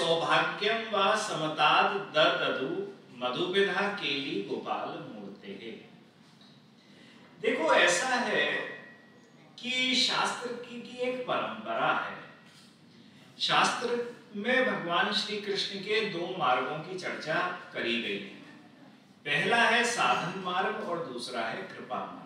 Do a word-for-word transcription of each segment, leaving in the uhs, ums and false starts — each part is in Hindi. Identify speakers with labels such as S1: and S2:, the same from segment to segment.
S1: सौभाग्यम व समताद ददु मधुविधा केली गोपाल मूर्ते है। देखो ऐसा है कि शास्त्र की, की एक परंपरा है। शास्त्र में भगवान श्री कृष्ण के दो मार्गों की चर्चा करी गई है। पहला है साधन मार्ग और दूसरा है कृपा मार्ग।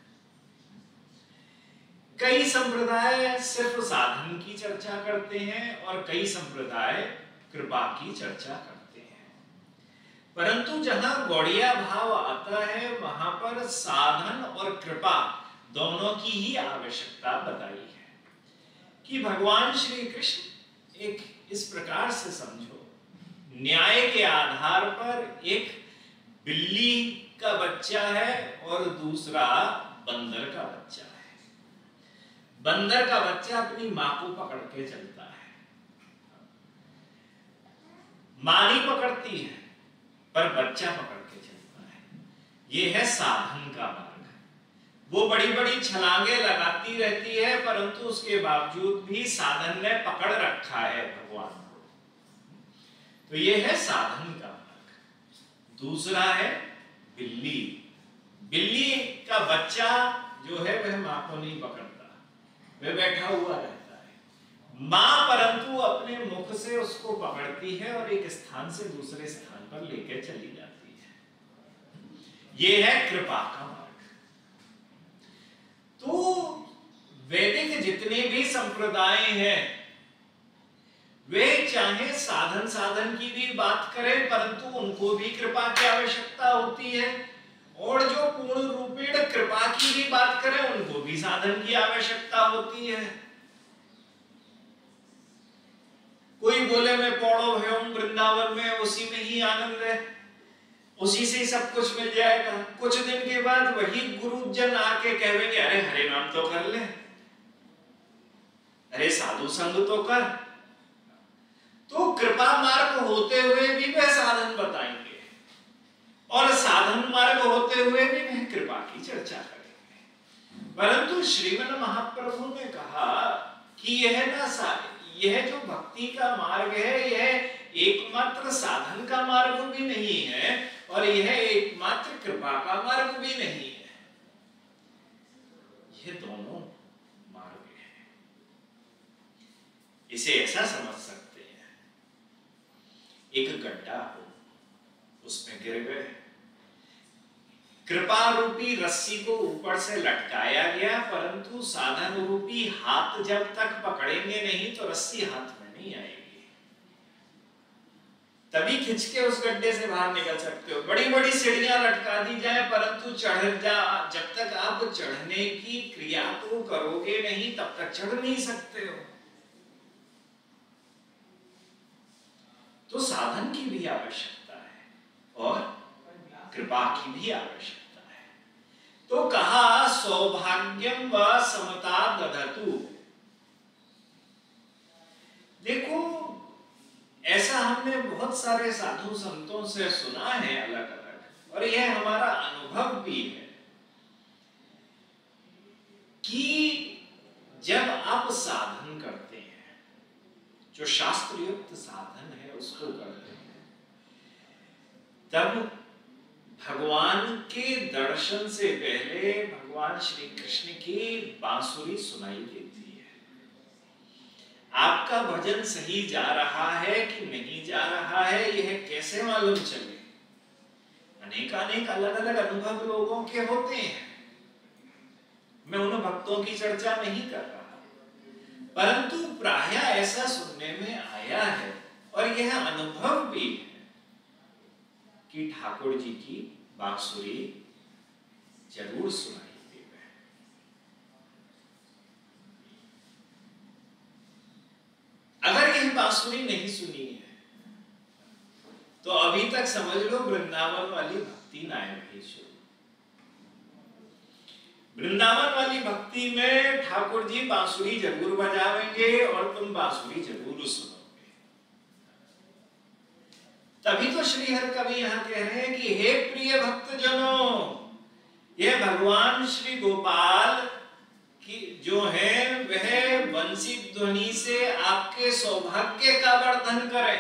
S1: कई संप्रदाय सिर्फ साधन की चर्चा करते हैं और कई संप्रदाय कृपा की चर्चा करते हैं, परंतु जहां गौड़िया भाव आता है वहां पर साधन और कृपा दोनों की ही आवश्यकता बताई है कि भगवान श्री कृष्ण एक इस प्रकार से समझो, न्याय के आधार पर एक बिल्ली का बच्चा है और दूसरा बंदर का बच्चा है। बंदर का बच्चा अपनी मां को पकड़ के चलता है, मां नहीं पकड़ती है पर बच्चा पकड़ के चलता है। यह है साधन का मार्ग। वो बड़ी बड़ी छलांगे लगाती रहती है परंतु उसके बावजूद भी साधन ने पकड़ रखा है भगवान को, तो यह है साधन का मार्ग। दूसरा है बिल्ली। बिल्ली का बच्चा जो है वह मां को नहीं पकड़ता, वह बैठा हुआ रहता है। मां परंतु अपने मुख से उसको पकड़ती है और एक स्थान से दूसरे स्थान पर लेकर चली जाती है। यह है कृपा का मार्ग। तो वैदिक जितने भी संप्रदाय हैं वे चाहे साधन साधन की भी बात करें परंतु उनको भी कृपा की आवश्यकता होती है, और जो पूर्ण रूपेण कृपा की भी बात करें उनको भी साधन की आवश्यकता होती है। कोई बोले मैं पौड़ो भयम वृंदावन में, उसी में ही आनंद है, उसी से सब कुछ मिल जाएगा। कुछ दिन के बाद वही गुरुजन आके कहेंगे अरे हरे नाम तो कर ले, अरे साधु संग तो कर। तो कृपा मार्ग होते हुए भी वह साधन बताएंगे और साधन मार्ग होते हुए भी वह कृपा की चर्चा करेंगे। परंतु श्रीमन महाप्रभु ने कहा कि यह ना यह जो भक्ति का मार्ग है यह एकमात्र साधन का मार्ग भी नहीं है और यह एकमात्र कृपा का मार्ग भी नहीं है, यह दोनों मार्ग हैं। इसे ऐसा समझ सकते हैं, एक गड्ढा हो, उसमें गिर गए, कृपा रूपी रस्सी को ऊपर से लटकाया गया परंतु साधन रूपी हाथ जब तक पकड़ेंगे नहीं तो रस्सी हाथ में नहीं आएगी, तभी खिंच के उस गड्ढे से बाहर निकल सकते हो। बड़ी बड़ी सीढ़ियां लटका दी जाए परंतु चढ़ जा जब तक आप चढ़ने की क्रिया को करोगे नहीं तब तक चढ़ नहीं सकते हो। तो साधन की भी आवश्यकता है और कृपा की भी आवश्यकता है। तो कहा सौभाग्यम व समता दधतु। देखो ऐसा हमने बहुत सारे साधु संतों से सुना है अलग अलग, और यह हमारा अनुभव भी है कि जब आप साधन करते हैं, जो शास्त्रयुक्त साधन है उसको करते हैं, तब भगवान के दर्शन से पहले भगवान श्री कृष्ण की बांसुरी सुनाई देती है। आपका भजन सही जा रहा है कि नहीं जा रहा है यह कैसे मालूम चले? अनेक अनेक अलग अलग अनुभव लोगों के होते हैं। मैं उन भक्तों की चर्चा नहीं कर रहा, परंतु प्रायः ऐसा सुनने में आया है और यह अनुभव भी है कि ठाकुर जी की बांसुरी जरूर सुनाई देवे। अगर यह बांसुरी नहीं सुनी है तो अभी तक समझ लो वृंदावन वाली भक्ति ना है। वृंदावन वाली भक्ति में ठाकुर जी बांसुरी जरूर बजावेंगे और तुम बांसुरी जरूर सुनो। तभी तो श्रीहर कवि यहां कह रहे हैं कि हे प्रिय भक्त जनों, यह भगवान श्री गोपाल की जो है वह बंसी ध्वनि से आपके सौभाग्य का वर्धन करे।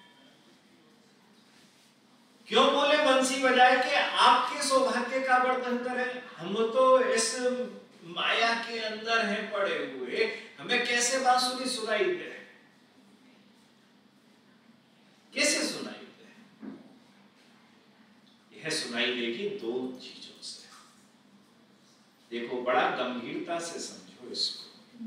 S1: क्यों बोले बंसी बजाए के आपके सौभाग्य का वर्धन करें? हम तो इस माया के अंदर हैं पड़े हुए, हमें कैसे बांसुरी सुनाई दे? कैसे सुनाई दे? यह सुनाई देगी दो चीजों से। देखो, बड़ा गंभीरता से समझो इसको।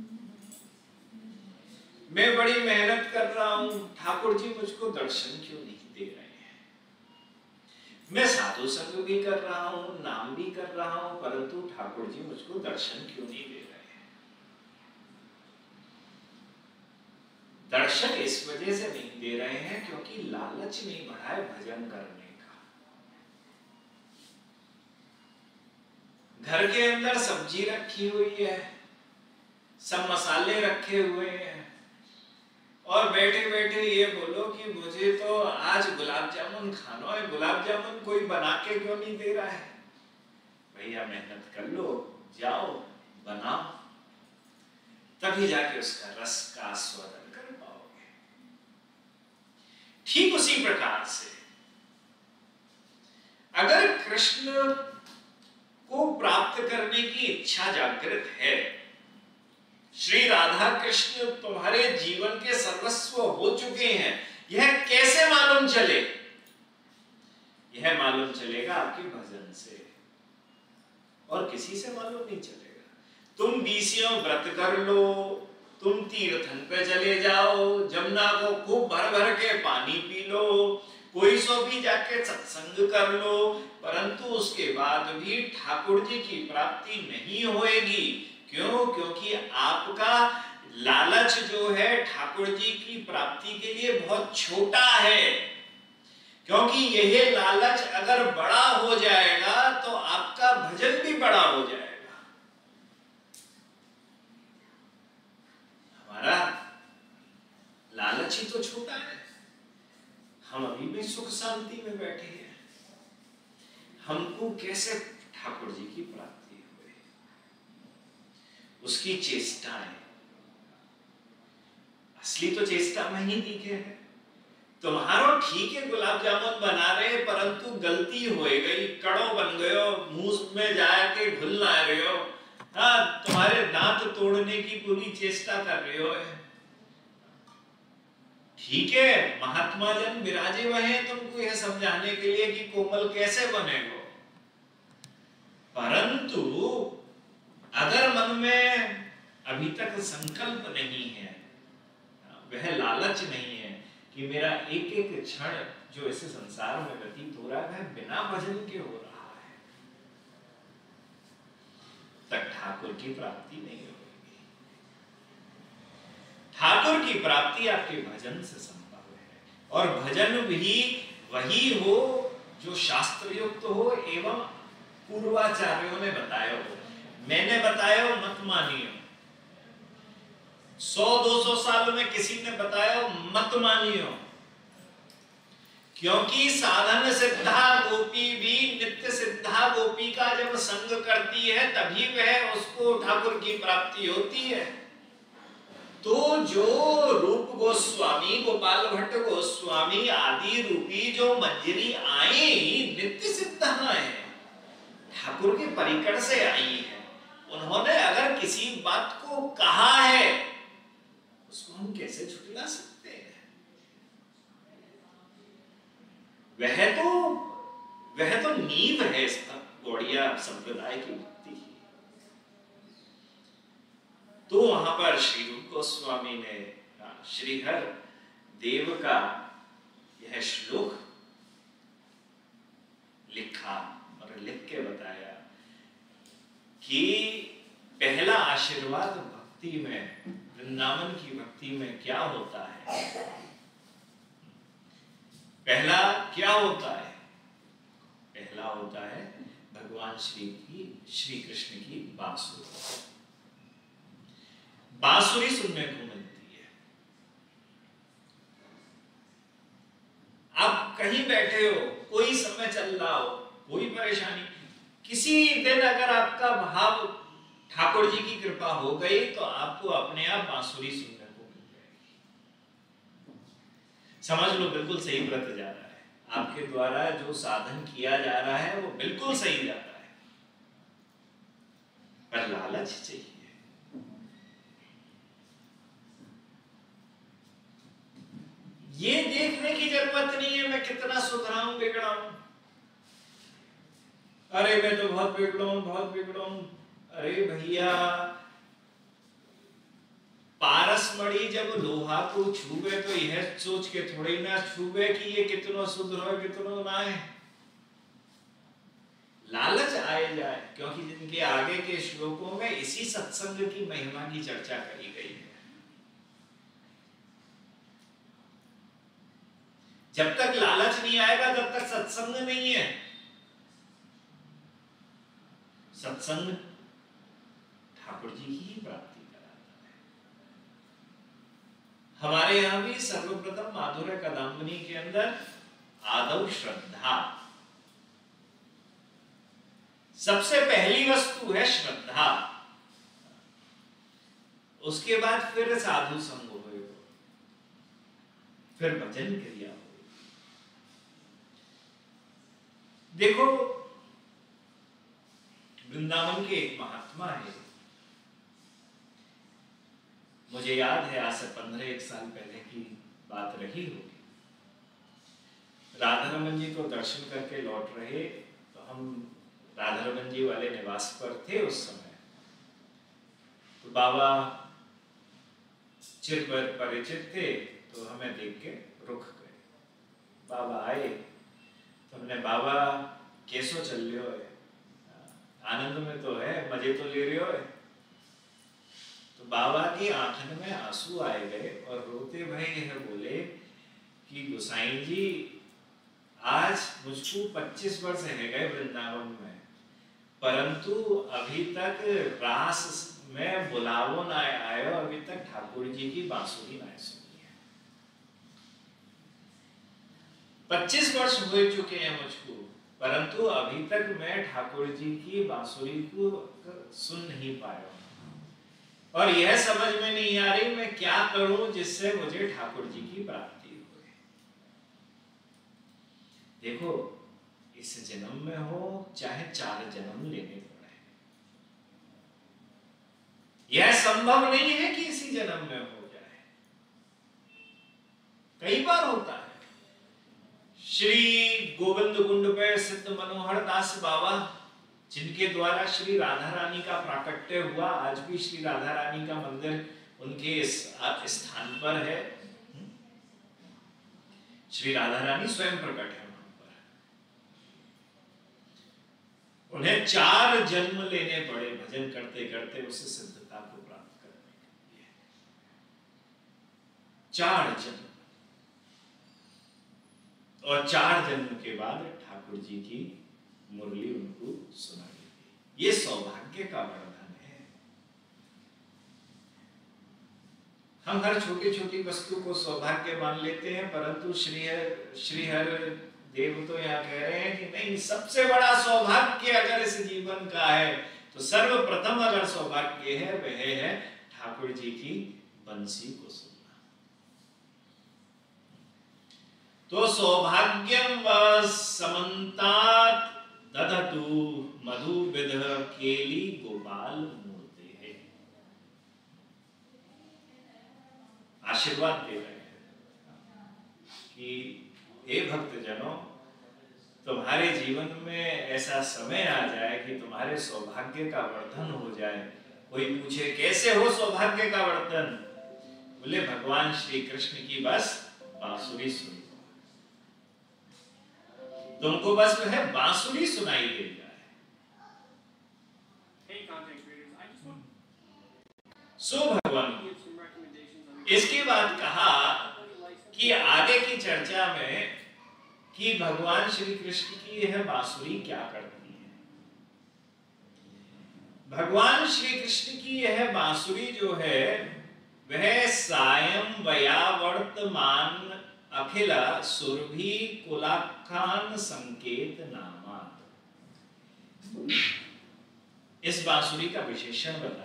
S1: मैं बड़ी मेहनत कर रहा हूं, ठाकुर जी मुझको दर्शन क्यों नहीं दे रहे हैं? मैं साधु संग भी कर रहा हूं, नाम भी कर रहा हूं, परंतु ठाकुर जी मुझको दर्शन क्यों नहीं दे रहे हैं? दर्शन इस वजह से नहीं दे रहे हैं क्योंकि लालच नहीं बढ़ा है भजन करने का। घर के अंदर सब्जी रखी हुई है, सब मसाले रखे हुए हैं, और बैठे बैठे ये बोलो कि मुझे तो आज गुलाब जामुन खाना है, गुलाब जामुन कोई बना के क्यों नहीं दे रहा है? भैया मेहनत कर लो, जाओ बनाओ, तभी जाके उसका रस का आस्वादन कर पाओगे। ठीक उसी प्रकार से अगर कृष्ण को प्राप्त करने की इच्छा जागृत है, श्री राधा कृष्ण तुम्हारे जीवन के सर्वस्व हो चुके हैं, यह कैसे मालूम चले? यह मालूम चलेगा आपके भजन से, और किसी से मालूम नहीं चलेगा। तुम बीसियों व्रत कर लो, तुम तीर्थन पे चले जाओ, जमुना को खूब भर भर के पानी पी लो, कोई सो भी जाके सत्संग कर लो, परंतु उसके बाद भी ठाकुर जी की प्राप्ति नहीं होएगी। क्यों? क्योंकि आपका लालच जो है ठाकुर जी की प्राप्ति के लिए बहुत छोटा है। क्योंकि यह लालच अगर बड़ा हो जाएगा तो आपका भजन भी बड़ा हो जाएगा। हमारा लालच ही तो छोटा है। हम अभी भी सुख शांति में बैठे हैं, हमको कैसे ठाकुर जी की प्राप्ति हुई? उसकी चेष्टाएं असली तो चेष्टा में ही दिखे है। तुम्हारो ठीक है गुलाब जामुन बना रहे, परंतु गलती हो गई, कड़ो बन गयो, मुंह में जाके घुल ना रहे हो, हाँ, तुम्हारे दांत तोड़ने की पूरी चेष्टा कर रहे हो। ठीक है, महात्मा जन विराजे हुए हैं तुमको यह समझाने के लिए कि कोमल कैसे बनेगो, परंतु अगर मन में अभी तक संकल्प नहीं है, वह लालच नहीं है कि मेरा एक एक क्षण जो इस संसार में व्यतीत हो रहा है वह बिना भजन के हो रहा है, तक ठाकुर की प्राप्ति नहीं होगी। ठाकुर की प्राप्ति आपके भजन से संभव है, और भजन भी वही हो जो शास्त्र युक्त हो एवं पूर्वाचार्यों ने बताया हो। मैंने बताया हो मत मानियो, सौ दो सौ साल में किसी ने बताया मत मानियो, क्योंकि साधन सिद्धा गोपी भी नित्य सिद्धा गोपी का जब संग करती है तभी वह उसको ठाकुर की प्राप्ति होती है। तो जो रूप गोस्वामी, गोपाल भट्ट गोस्वामी आदि रूपी जो मंजरी आई नित्य सिद्धा है, ठाकुर के परिकर से आई है। उन्होंने अगर किसी बात को कहा है उसको हम कैसे झुठला सकते हैं? वह तो वह तो नींव है इस गौड़िया संप्रदाय की भक्ति। तो वहां पर श्री रूप गोस्वामी ने श्रीहर देव का यह श्लोक लिखा और लिख के बताया कि पहला आशीर्वाद भक्ति में, वृंदावन की भक्ति में क्या होता है? पहला क्या होता है? पहला होता है भगवान श्री की, श्री कृष्ण की बांसुरी। बांसुरी सुनने को मिलती है। आप कहीं बैठे हो, कोई समय चल रहा हो, कोई परेशानी, किसी दिन अगर आपका भाव ठाकुर जी की कृपा हो गई तो आपको अपने आप बांसुरी सुनने को मिल जाएगी। समझ लो बिल्कुल सही व्रत जा रहा है, आपके द्वारा जो साधन किया जा रहा है वो बिल्कुल सही जा रहा है, पर लालच चाहिए। ये देखने की जरूरत नहीं है मैं कितना सुधरा हूं बिगड़ा हूं, अरे मैं तो बहुत बिगड़ा हूं बहुत बिगड़ा हूं। अरे भैया, पारस मणि जब लोहा को छूबे तो यह सोच के थोड़ी ना छूबे कि ये कितना सुधरो कितना ना है। लालच आए जाए, क्योंकि जिनके आगे के श्लोकों में इसी सत्संग की महिमा की चर्चा करी गई है। जब तक लालच नहीं आएगा तब तक सत्संग नहीं है। सत्संग ठाकुर जी की ही प्राप्ति कराता है। हमारे यहां भी सर्वप्रथम माधुर्य कदम्बनी के अंदर आदौ श्रद्धा, सबसे पहली वस्तु है श्रद्धा, उसके बाद फिर साधु संग हो, फिर भजन क्रिया हो। देखो वृंदावन के एक महात्मा है, मुझे याद है आज से पंद्रह एक साल पहले की बात रही होगी। राधा रमन जी को दर्शन करके लौट रहे तो हम राधा रमन जी वाले निवास पर थे उस समय, तो बाबा चिर पर परिचित थे तो हमें देख के रुक गए। बाबा आए तो हमने बाबा कैसो चल रहे हो, आनंद में तो है, मजे तो ले रहे हो। तो बाबा की आंखन में आंसू आए गए और रोते भाई यह बोले कि गोसाई जी आज मुझको पच्चीस वर्ष रह गए वृंदावन में, परंतु अभी तक रास में बुलावो ना आयो, अभी तक ठाकुर जी की बांसुरी ना सुनी है। पच्चीस वर्ष हो चुके हैं मुझको, परंतु अभी तक मैं ठाकुर जी की बांसुरी को सुन नहीं पाया और यह समझ में नहीं आ रही मैं क्या करूं जिससे मुझे ठाकुर जी की प्राप्ति हो। देखो इस जन्म में हो चाहे चार जन्म लेने पड़े, यह संभव नहीं है कि इसी जन्म में हो जाए। कई बार होता है। श्री गोविंद कुंड पे सिद्ध मनोहर दास बाबा जिनके द्वारा श्री राधा रानी का प्राकट्य हुआ, आज भी श्री राधा रानी का मंदिर उनके इस स्थान पर है। श्री राधा रानी स्वयं प्रकट है वहां पर। उन्हें चार जन्म लेने पड़े भजन करते करते उस सिद्धता को प्राप्त करने के लिए। चार जन्म, और चार जन्म के बाद ठाकुर जी की मुरली उनको सुनाई दी। ये सौभाग्य का वर्णन है। हम हर छोटी छोटी वस्तु को सौभाग्य मान लेते हैं, परंतु श्री श्री हर देव तो यहाँ कह रहे हैं कि नहीं, सबसे बड़ा सौभाग्य अगर इस जीवन का है तो सर्वप्रथम अगर सौभाग्य है वह है ठाकुर जी की बंसी को सुनना। तो सौभाग्यम व समन्तात दधतु मधु विध केली गोपाल मूर्ते है। आशीर्वाद दे रहे हैं कि हे भक्तजनों, तुम्हारे जीवन में ऐसा समय आ जाए कि तुम्हारे सौभाग्य का वर्धन हो जाए। कोई पूछे कैसे हो सौभाग्य का वर्धन, बोले भगवान श्री कृष्ण की बस बांसुरी सुनो, तुमको बस जो है बांसुरी सुनाई दे जाए। सो भगवान, इसके बाद कहा कि आगे की चर्चा में कि भगवान श्री कृष्ण की यह बांसुरी क्या करती है। भगवान श्री कृष्ण की यह बांसुरी जो है वह सायं वया वर्तमान अखिला सुरभि कुलाखान संकेत नामा। इस बांसुरी का विशेषण बताया।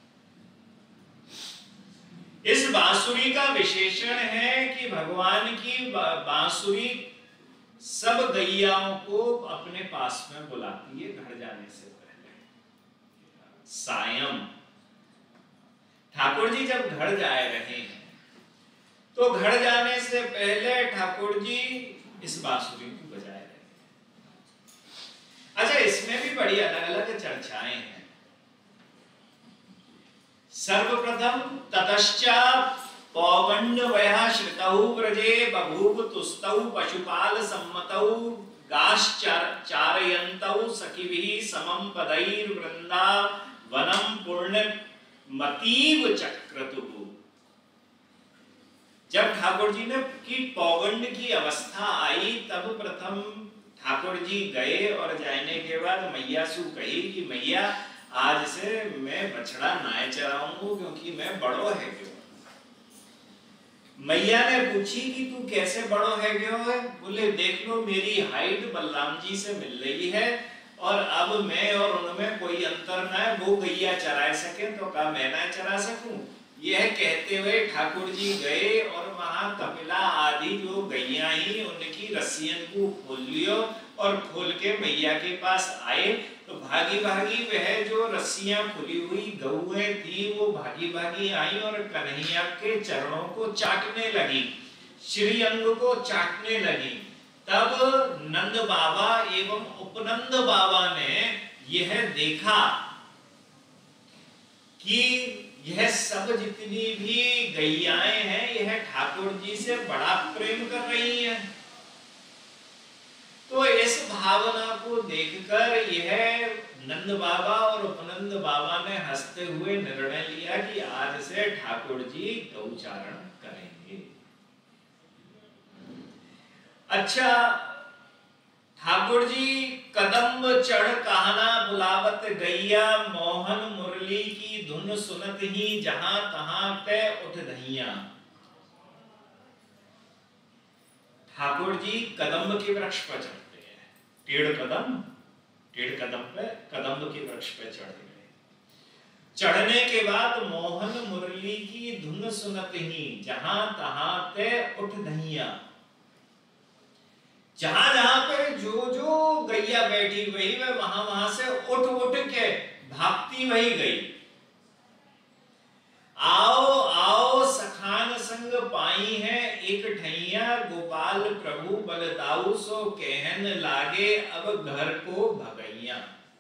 S1: इस बांसुरी का विशेषण है कि भगवान की बांसुरी सब गैयाओं को अपने पास में बुलाती है घर जाने से पहले। सायं ठाकुर जी जब घर जा रहे हैं तो घर जाने से पहले ठाकुर जी इस बांसुरी को बजाए रहे हैं। अच्छा, इसमें भी बड़ी अलग अलग चर्चाएं हैं। सर्वप्रथम ततश्चात् पौगंडवयः श्रितौ व्रजे बभूव तुस्तौ पशुपाल सम्मतौ गाश्चारयन्तौ सखिभिः समं पदैर्वृन्दावनं पूर्णमतीव चक्रतुः। जब ठाकुर जी ने की पौगंड की अवस्था आई तब प्रथम ठाकुर जी गए और जाने के बाद मैया सु कही कि मैया आज से मैं बछड़ा नाय चराऊंगा क्योंकि मैं बड़ो है क्यों। मैया ने पूछी कि तू कैसे बड़ो है क्यों है। बोले देख लो मेरी हाइट बलराम जी से मिल रही है और अब मैं और उनमें कोई अंतर ना है। वो गैया चरा सके तो क्या मैं ना चरा सकूं। यह कहते हुए ठाकुर जी गए और वहां कपिला आदि जो गैया ही उनकी रस्सियों को खोल लियो और खोल के मैया के पास आए तो भागी भागी वह जो रस्सियां खुली हुई गौएं थी वो भागी भागी आई और कन्हैया के चरणों को चाटने लगी, श्रीअंग को चाटने लगी। तब नंद बाबा एवं उपनंद बाबा ने यह देखा कि यह सब जितनी भी गैयाएं हैं यह ठाकुर जी से बड़ा प्रेम कर रही हैं। तो इस भावना को देखकर यह नंद बाबा और उपनंद बाबा ने हंसते हुए निर्णय लिया कि आज से ठाकुर जी गौचारण करेंगे। अच्छा, ठाकुर जी कदम चढ़ कहना बुलावत गैया मोहन मुरली की धुन सुनत ही जहां तहां पे उठ धैया। ठाकुर जी कदम के वृक्ष पर चढ़ते हैं, टेढ़ कदम टेढ़ कदम पे कदम के वृक्ष पे चढ़ गए। चढ़ने के बाद मोहन मुरली की धुन सुनत ही जहां तहां पे उठ धैया। जहां जहां पे जो जो गैया बैठी वही वह वहां वहां से उठ उठ के भागती वही गई। आओ आओ सखान संग पाई है एक ठैया गोपाल प्रभु बलदाऊ सो कहन लागे अब घर को भगैया।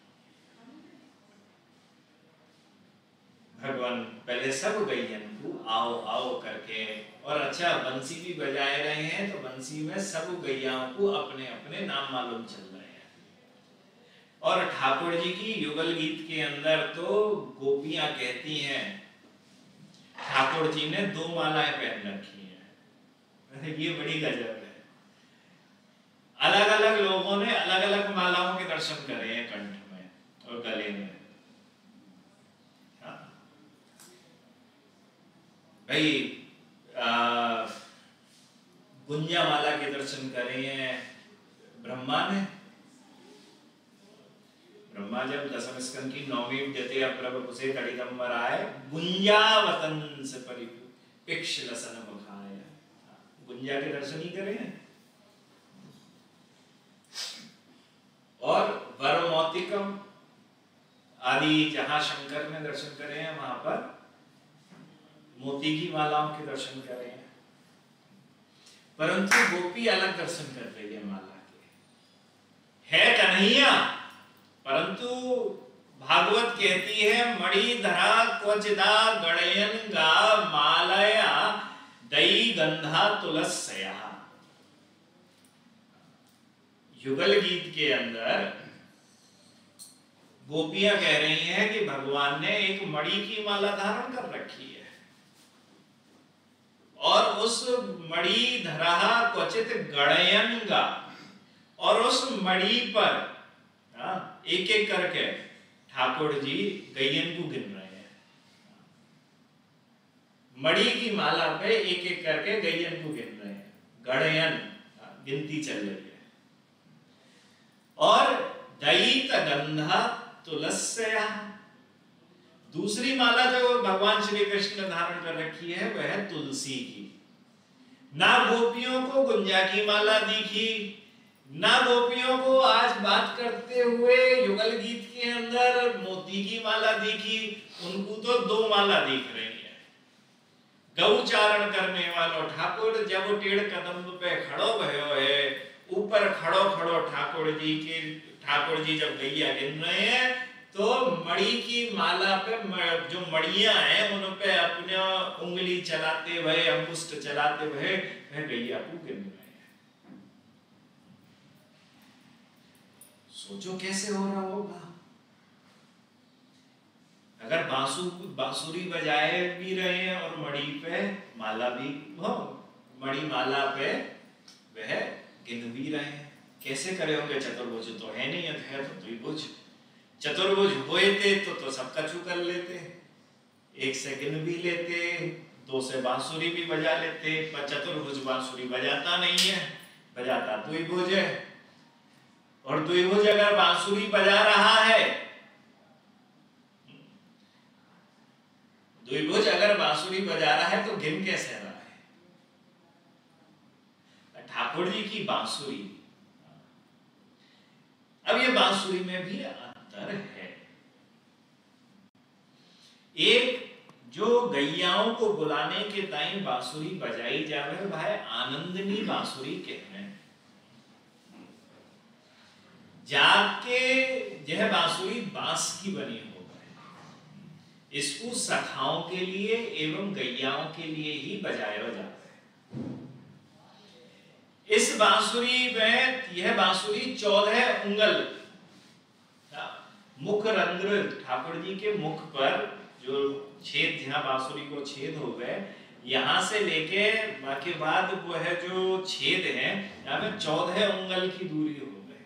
S1: भगवान पहले सब गैयन को आओ आओ करके और अच्छा बंसी भी बजाए रहे हैं तो बंसी में सब गैयाओं को अपने अपने नाम मालूम चल रहे हैं। और ठाकुर जी की युगल गीत के अंदर तो गोपियां कहती हैं ठाकुर जी ने दो मालाएं पहन रखी हैं। ये बड़ी गजब है। अलग अलग लोगों ने अलग अलग मालाओं के दर्शन करे हैं कंठ में और गले में। भाई गुंजा माला के दर्शन करे हैं ब्रह्मा ने। ब्रह्मा जब दशम स्कंद की नौवीं जते अप्रभ कुसे कड़िदंबर आए गुंजावतन से परिपु पिक्ष लसन मुखाय। गुंजा के दर्शन ही करे हैं। और वरमौतिकम आदि जहां शंकर ने दर्शन करे हैं वहां पर मोती की मालाओं के दर्शन कर रहे हैं। परंतु गोपी अलग दर्शन कर रही है माला के। है कन्हैया परंतु भागवत कहती है मणि धरा क्वचिदा गणयन गा मालया दई गंधा तुलस्या। युगल गीत के अंदर गोपियां कह रही हैं कि भगवान ने एक मणि की माला धारण कर रखी है और उस मणि धरा क्वचित गणयनगा और उस मणि पर एक एक करके ठाकुर जी गैयन को गिन रहे हैं। मणि की माला पे एक एक करके गैयन को गिन रहे हैं। गणयन गिनती चल रही है। और दयित गंधा तुलस्या दूसरी माला जो भगवान श्री कृष्ण ने धारण कर रखी है वह है तुलसी की। ना गोपियों को गुंजा की माला दिखी, ना गोपियों को आज बात करते हुए युगल गीत के अंदर मोती की माला दिखी, उनको तो दो माला दिख रही है। गौचारण करने वालों ठाकुर जब टेढ़ कदम पे खड़ो भयो है, ऊपर खड़ो खड़ो ठाकुर जी के ठाकुर जी जब गैया गिन रहे हैं तो मणि की माला पे जो मणियां हैं उन पे अपने उंगली चलाते हुए अंगुष्ठ चलाते हुए वह गैया को गिन रहे हैं। सोचो कैसे हो रहा होगा अगर बांसु बांसुरी बजाए भी रहे हैं और मणि पे माला भी हो, मणि माला पे वह गिन भी रहे हैं। कैसे करे होंगे? चतुर्भुज तो है नहीं, है तो द्विभुज। चतुर्भुज होए थे तो तो सब कछु कर लेते, एक से गिन भी लेते, दो से बांसुरी भी बजा लेते, पर चतुर्भुज बांसुरी बजाता नहीं है, बजाता द्विभुज है। और द्विभुज अगर बांसुरी बजा रहा है, द्विभुज अगर बांसुरी बजा रहा है तो गिन कैसे रहा है? ठाकुर जी की बांसुरी। अब ये बांसुरी में भी अंतर है। एक जो गैयाओं को बुलाने के टाइम बांसुरी बजाई जावे भाई आनंदनी बांसुरी कहते हैं। जाके यह बांसुरी बांस की बनी हो गए, इसको सखाओं के लिए एवं गैयाओं के लिए ही बजाया जाता है। इस बांसुरी में यह बांसुरी चौदह उंगल मुख रंध्र ठाकुर जी के मुख पर जो छेद जहां बांसुरी को छेद हो गए, यहां से लेके बाकी बाद वो है जो छेद है यहाँ में चौदह उंगल की दूरी हो गए।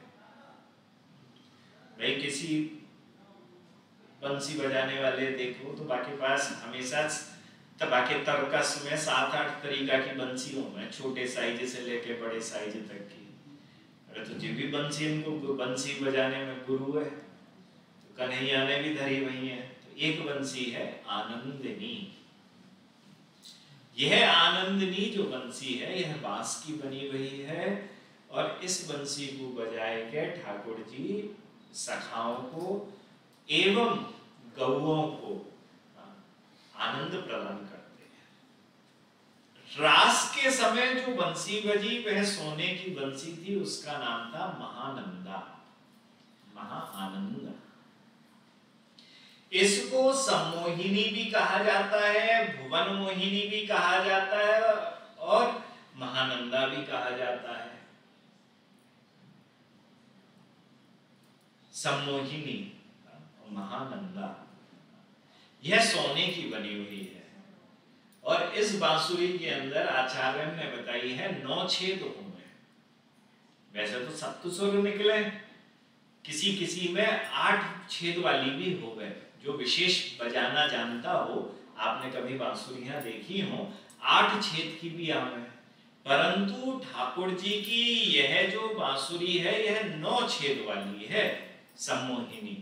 S1: भाई किसी बंसी बजाने वाले देखो तो बाकी पास हमेशा बाकी तर्कस में सात आठ तरीका की बंसी हो, छोटे साइज से लेके बड़े साइज तक की। अरे तो जो भी बंसी इनको बंसी बजाने में गुरु है, तो कन्हैया ने भी धरी वही है। तो एक बंसी है आनंदिनी। यह आनंदिनी जो बंसी है यह बांस की बनी हुई है, और इस बंसी को बजाए के ठाकुर जी सखाओं को एवं गौओं को आनंद प्रदान करते हैं। रास के समय जो बंसी बजी वह सोने की बंसी थी, उसका नाम था महानंदा, महाआनंद। इसको सम्मोहिनी भी कहा जाता है, भुवन मोहिनी भी कहा जाता है और महानंदा भी कहा जाता है। सम्मोहिनी महानंदा यह सोने की बनी हुई है, और इस बांसुरी के अंदर आचार्य ने बताई है नौ छेद होंगे। वैसे तो सप्त सुर निकले, किसी किसी में आठ छेद वाली भी हो गए। जो विशेष बजाना जानता हो, आपने कभी बांसुरियां देखी हो, आठ छेद की भी आवे, परंतु ठाकुर जी की यह जो बांसुरी है यह नौ छेद वाली है, सम्मोहिनी,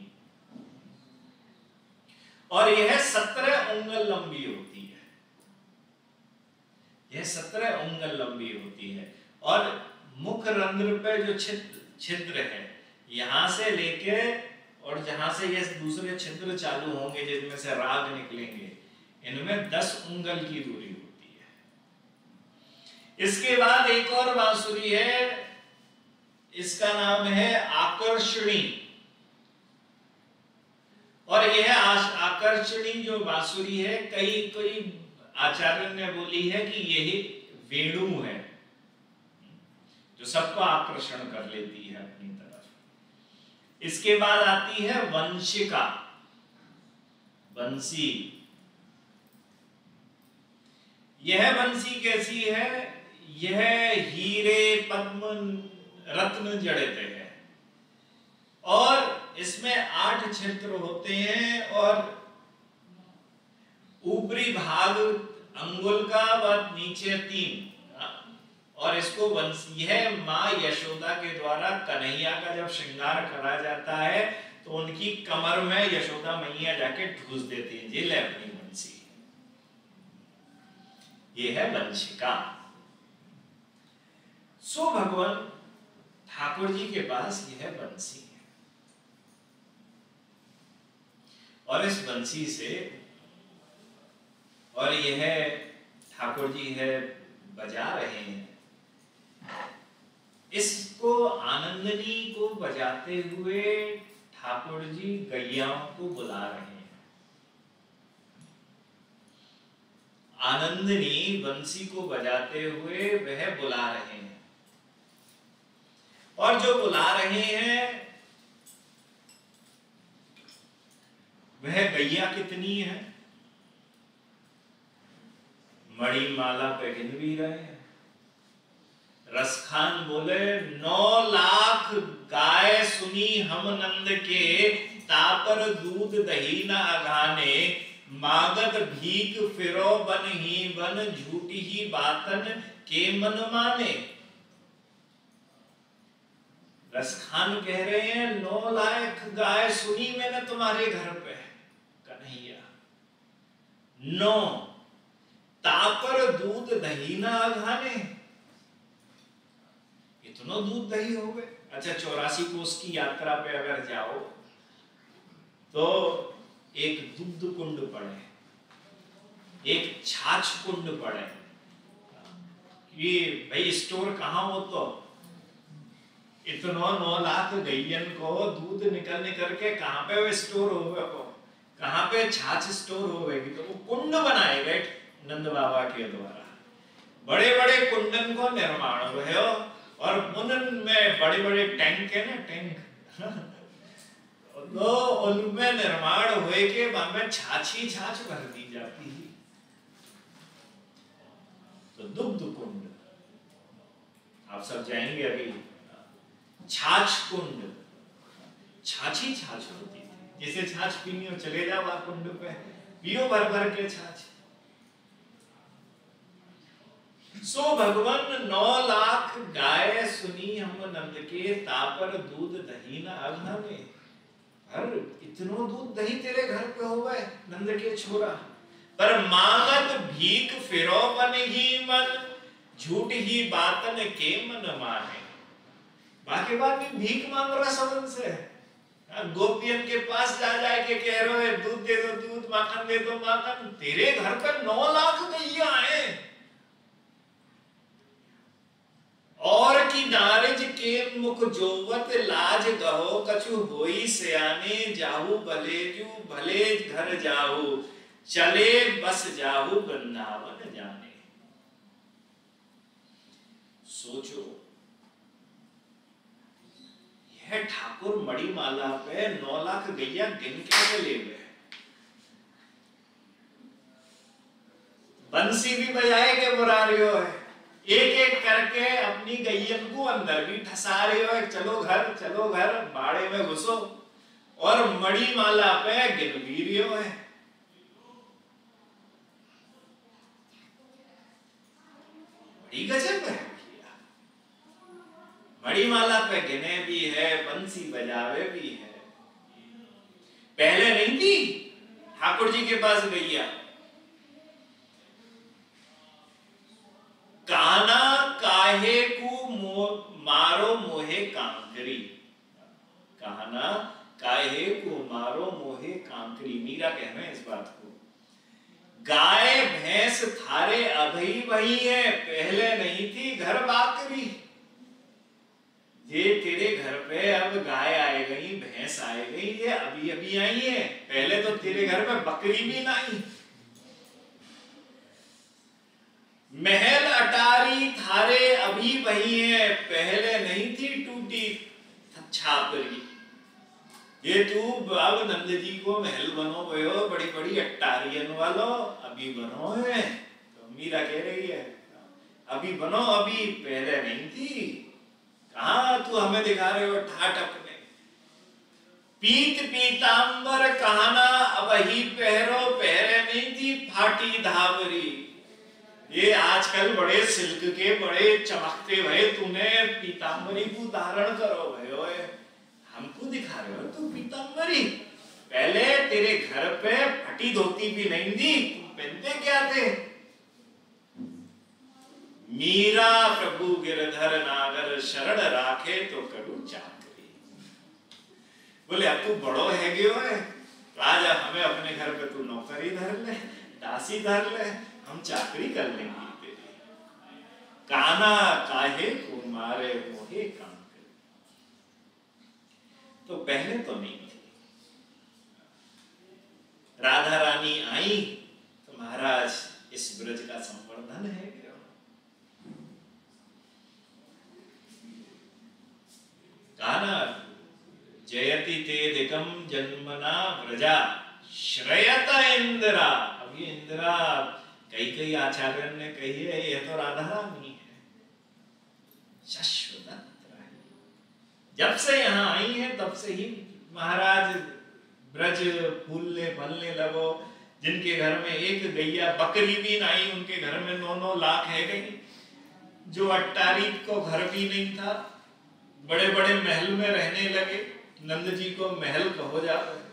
S1: और यह सत्रह उंगल लंबी होती है। यह सत्रह उंगल लंबी होती है, और मुख रंध्र पे जो छिद्र छिद्र है यहां से लेके और जहां से ये दूसरे छिद्र चालू होंगे जिनमें से राग निकलेंगे, इनमें दस उंगल की दूरी होती है। इसके बाद एक और बांसुरी है, इसका नाम है आकर्षणी, और यह आकर्षणी जो बांसुरी है कई कई आचार्य ने बोली है कि यही वेणु है जो सबको आकर्षण कर लेती है अपनी तरफ। इसके बाद आती है वंशिका, बंसी। यह बंसी कैसी है? यह हीरे पद्म रत्न जड़ित है, और इसमें आठ छिद्र होते हैं, और ऊपरी भाग अंगुल का व नीचे तीन, और इसको वंश यह मां यशोदा के द्वारा कन्हैया का जब श्रृंगार करा जाता है तो उनकी कमर में यशोदा मैया जाके ठूस देती है, जी ले अपनी बंसी। ये है वंशिका। सो भगवान ठाकुर जी के पास यह बंसी है, और इस बंसी से, और यह ठाकुर जी है बजा रहे हैं, इसको आनंदनी को बजाते हुए ठाकुर जी गैयाओं को बुला रहे हैं। आनंदनी बंसी को बजाते हुए वह बुला रहे हैं, और जो बुला रहे हैं वह गैया कितनी है, मणिमाला पे गिन भी रहे हैं। रसखान बोले नौ लाख गाय सुनी हम नंद के, तापर दूध दही न अघाने, मागत भीख फिरो बन ही बन, झूठी ही बातन के मन माने। रसखान कह रहे हैं नौ लाख गाय सुनी मैंने तुम्हारे घर पे कन्हैया, नौ, तापर दूध दही ना अघाने, इतना दूध दही हो गए। अच्छा, चौरासी कोस की यात्रा पे अगर जाओ तो एक दुग्ध कुंड पड़े, एक छाछ कुंड पड़े, ये भाई स्टोर कहां हो, तो इतना नौ लाख गैयन को दूध निकल निकल के कहां पे वो स्टोर होगा, को कहां पे छाछ स्टोर होगी, तो वो कुंड बनाए गए नंद बाबा के द्वारा। बड़े बड़े कुंडन को निर्माण हुए, और उनमें बड़े बड़े टैंक है ना, टैंक तो उनमें निर्माण हुए के बाद में छाछ ही छाछ भर दी जाती है। तो दुग्ध कुंड आप सब जाएंगे अभी, छाछ कुंड, छाछ ही छाछ होती थी, जिसे छाछ पीनी हो चले जाओ आप कुंड पे, पियो भर भर के छाछ। सो भगवान नौ लाख गाय सुनी हम नंद के, तापर दूध दही न अघाने। हर इतनो दूध दही तेरे घर पे हो गए नंद के छोरा, पर मांगत भीख फिरो बन ही मन, झूठ ही बातन के मन माने। बाकी बात में भीख मांग रहा सबन से, गोपियन के पास जा जाए के कह रहे हो दूध दे दो दूध, माखन दे दो माखन। तेरे घर पर नौ लाख गैया आए, और की नारिज के मुख जोवत लाज गहो, कछु होई सयाने जाहू भलेजू भले घर जाहू, चले बस जाहू वृंदावन जाने। सोचो, यह ठाकुर मणिमाला पे नौ लाख गैया गिन के ले गए, बंसी भी बजाए के मुरारियों है, एक एक करके अपनी गैयन को अंदर भी ठसा रहे हो, चलो घर चलो घर, बाड़े में घुसो, और मणिमाला पे गिन भी रहे हो है। बड़ी गजब है, मणिमाला पे गिने भी है, बंसी बजावे भी है। पहले नहीं थी ठाकुर जी के पास गैया, काना काहे को मो, मारो मोहे कांकरी, काना काहे को मारो मोहे कांकरी। मीरा कह रहे हैं इस बात को, गाय भैंस थारे अभी वही है, पहले नहीं थी घर बाकरी। ये तेरे घर पे अब गाय आए गई, भैंस आए गई, ये अभी अभी आई है, पहले तो तेरे घर पे बकरी भी नहीं। महल अटारी थारे अभी वही है, पहले नहीं थी टूटी छापरी। ये तू अब नंद जी को महल बनो गए हो, बड़ी बड़ी अट्टारियन वालो, अभी बनो है। तो मीरा कह रही है अभी बनो, अभी पहले नहीं थी। कहां तू हमें दिखा रहे हो ठाट अपने। पीत पीतांबर कहना अब ही पहरो, पहरे नहीं थी फाटी धावरी। ये आजकल बड़े सिल्क के बड़े चमकते भय, तूने पीतांबरी को धारण करो भयो है। हमको दिखा रहे हो तू पीताम्बरी, पहले तेरे घर पे फटी धोती भी नहीं थी, तुम पहनते क्या थे? मीरा प्रभु गिरधर नागर शरण राखे तो करू चाकरी। बोले अब तू बड़ो है गयो है, राजा हमें अपने घर पे तू नौकरी धर ले, दासी धर ले, हम चाकरी कर लेंगे तेरी। काना काहे को मारे मोहे काम कर। तो पहले तो नहीं थी। राधा रानी आई तो महाराज इस ब्रज का संवर्धन है क्या? काना जयति तेदिकम जन्मना व्रजा श्रयत इंदिरा। अब ये इंदिरा कई कई आचार्य ने कही है यह तो राधा रानी है, शाश्वत। जब से यहाँ आई है तब से ही महाराज ब्रज फूलने फलने लगो। जिनके घर में एक गैया बकरी भी नहीं, उनके घर में नौ नौ लाख है गई। जो अट्टारी को घर भी नहीं था, बड़े बड़े महल में रहने लगे, नंद जी को महल कहो जाता है।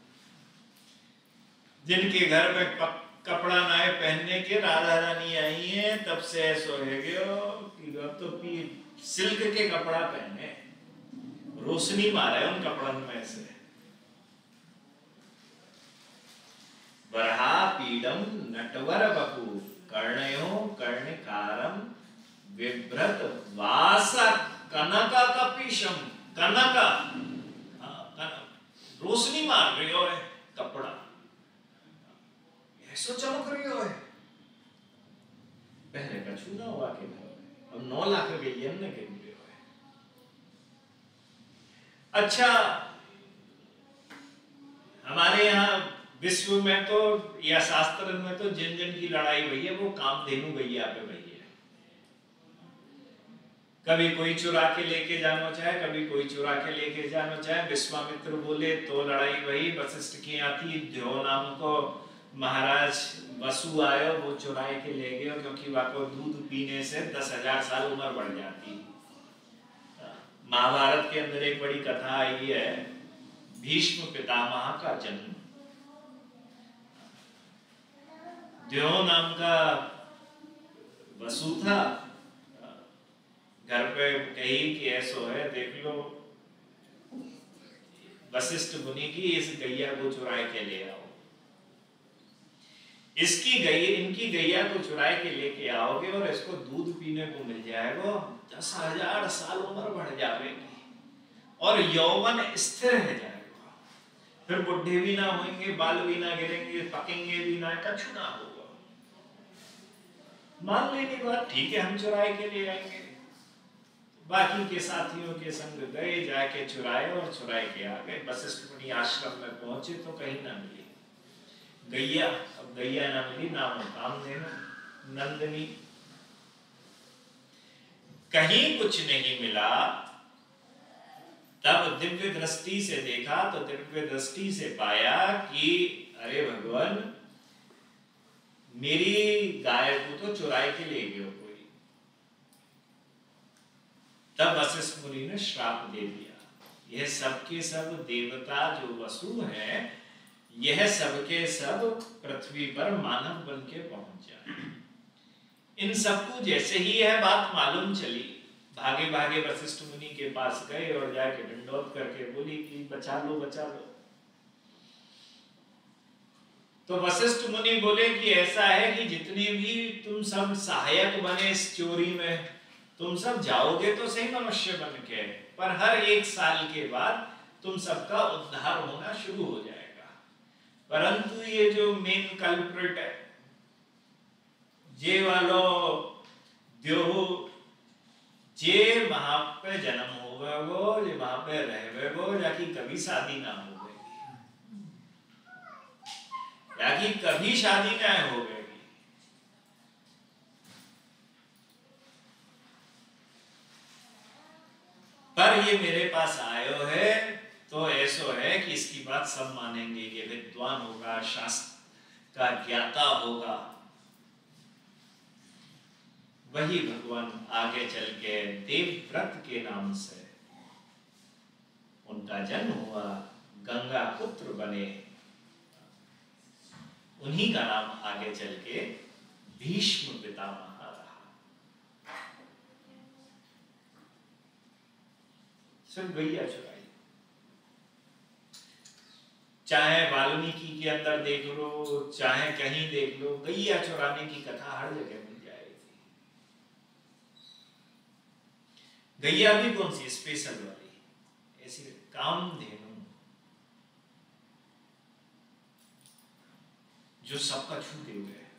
S1: जिनके घर में कपड़ा नाए पहनने के, राधा रानी आई है तब से ऐसा है कि अब तो सिल्क के कपड़ा पहने, रोशनी मारे उन कपड़न में से। बरहा पीडम नटवर बपू कर्णयो कर्णकारम विभ्रत वास कनक कपीशम। कनक रोशनी मार रही हो है कपड़ा, ऐसा चमक रही हो है। पहले का छूना हुआ के घर अब नौ लाख रुपये हमने के लिए हो है। अच्छा, हमारे यहाँ विश्व में तो या शास्त्र में तो जिन जिन की लड़ाई हुई है वो कामधेनु गैया पे हुई है। कभी कोई चुरा के लेके जाना चाहे, कभी कोई चुरा के लेके जाना चाहे। विश्वामित्र बोले तो लड़ाई वही वशिष्ठ की आती। ध्यो नाम को महाराज वसु आयो, वो चुराए के ले गए क्योंकि वाको दूध पीने से दस हजार साल उम्र बढ़ जाती। महाभारत के अंदर एक बड़ी कथा आई है, भीष्म पितामह का जन्म। ध्यो नाम का वसु था, घर पे कही कि ऐसो है देख लो वशिष्ठ मुनि की इस गैया को चुराए के ले आओ। इसकी गैया, इनकी गैया को चुराए के लेके आओगे और इसको दूध पीने को मिल जाएगा, दस हजार साल उम्र बढ़ जाएगी और यौवन स्थिर रह जाएगा। फिर बुढ़े भी ना होंगे, बाल भी ना गिरेंगे, पकेंगे भी ना, कछु ना होगा। मान लेने के बाद ठीक है हम चुराए के ले आएंगे। बाकी के साथियों के संग गए, जाके चुराए और चुराए के आ गए। वशिष्ठ मुनि आश्रम में पहुंचे तो कहीं ना मिली गैया। अब गैया ना मिली, नाम कामधेनु नंदिनी, कहीं कुछ नहीं मिला। तब दिव्य दृष्टि से देखा तो दिव्य दृष्टि से पाया कि अरे भगवान, मेरी गाय को तो चुराए के ले गए कोई। तब वशिष्ठ मुनि ने श्राप दे दिया, यह सबके सब देवता जो वसु हैं, यह सबके सब पृथ्वी पर मानव बन के पहुंच जाए। इन सबको जैसे ही यह बात मालूम चली, भागे भागे वशिष्ठ मुनि के पास गए और जाके दंडोत करके बोली कि बचा लो बचा लो। तो वशिष्ठ मुनि बोले कि ऐसा है कि जितने भी तुम सब सहायक बने इस चोरी में, तुम सब जाओगे तो सही मनुष्य बन के, पर हर एक साल के बाद तुम सबका उद्धार होना शुरू हो जाएगा। परंतु ये जो मेन कल्प्रिट है, जे वालो जो जे वहां पे जन्म होगा वो, जे वहां पे रहवे वो, जाकि कभी शादी ना हो गई, जाकि कभी शादी ना हो गई। पर ये मेरे पास आयो है तो ऐसो है कि इसकी बात सब मानेंगे। ये विद्वान होगा, शास्त्र का ज्ञाता होगा, वही भगवान आगे चल के देवव्रत के नाम से उनका जन्म हुआ, गंगा पुत्र बने। उन्हीं का नाम आगे चल के भीष्म पितामह रहा। सिर्फ गैया चुराई। चाहे वाल्मीकि के अंदर देख लो, चाहे कहीं देख लो, गैया चुराने की कथा हर जगह मिल जाएगी। गैया भी कौन सी? स्पेशल वाली, ऐसी कामधेनु जो सबका छूते हुए है।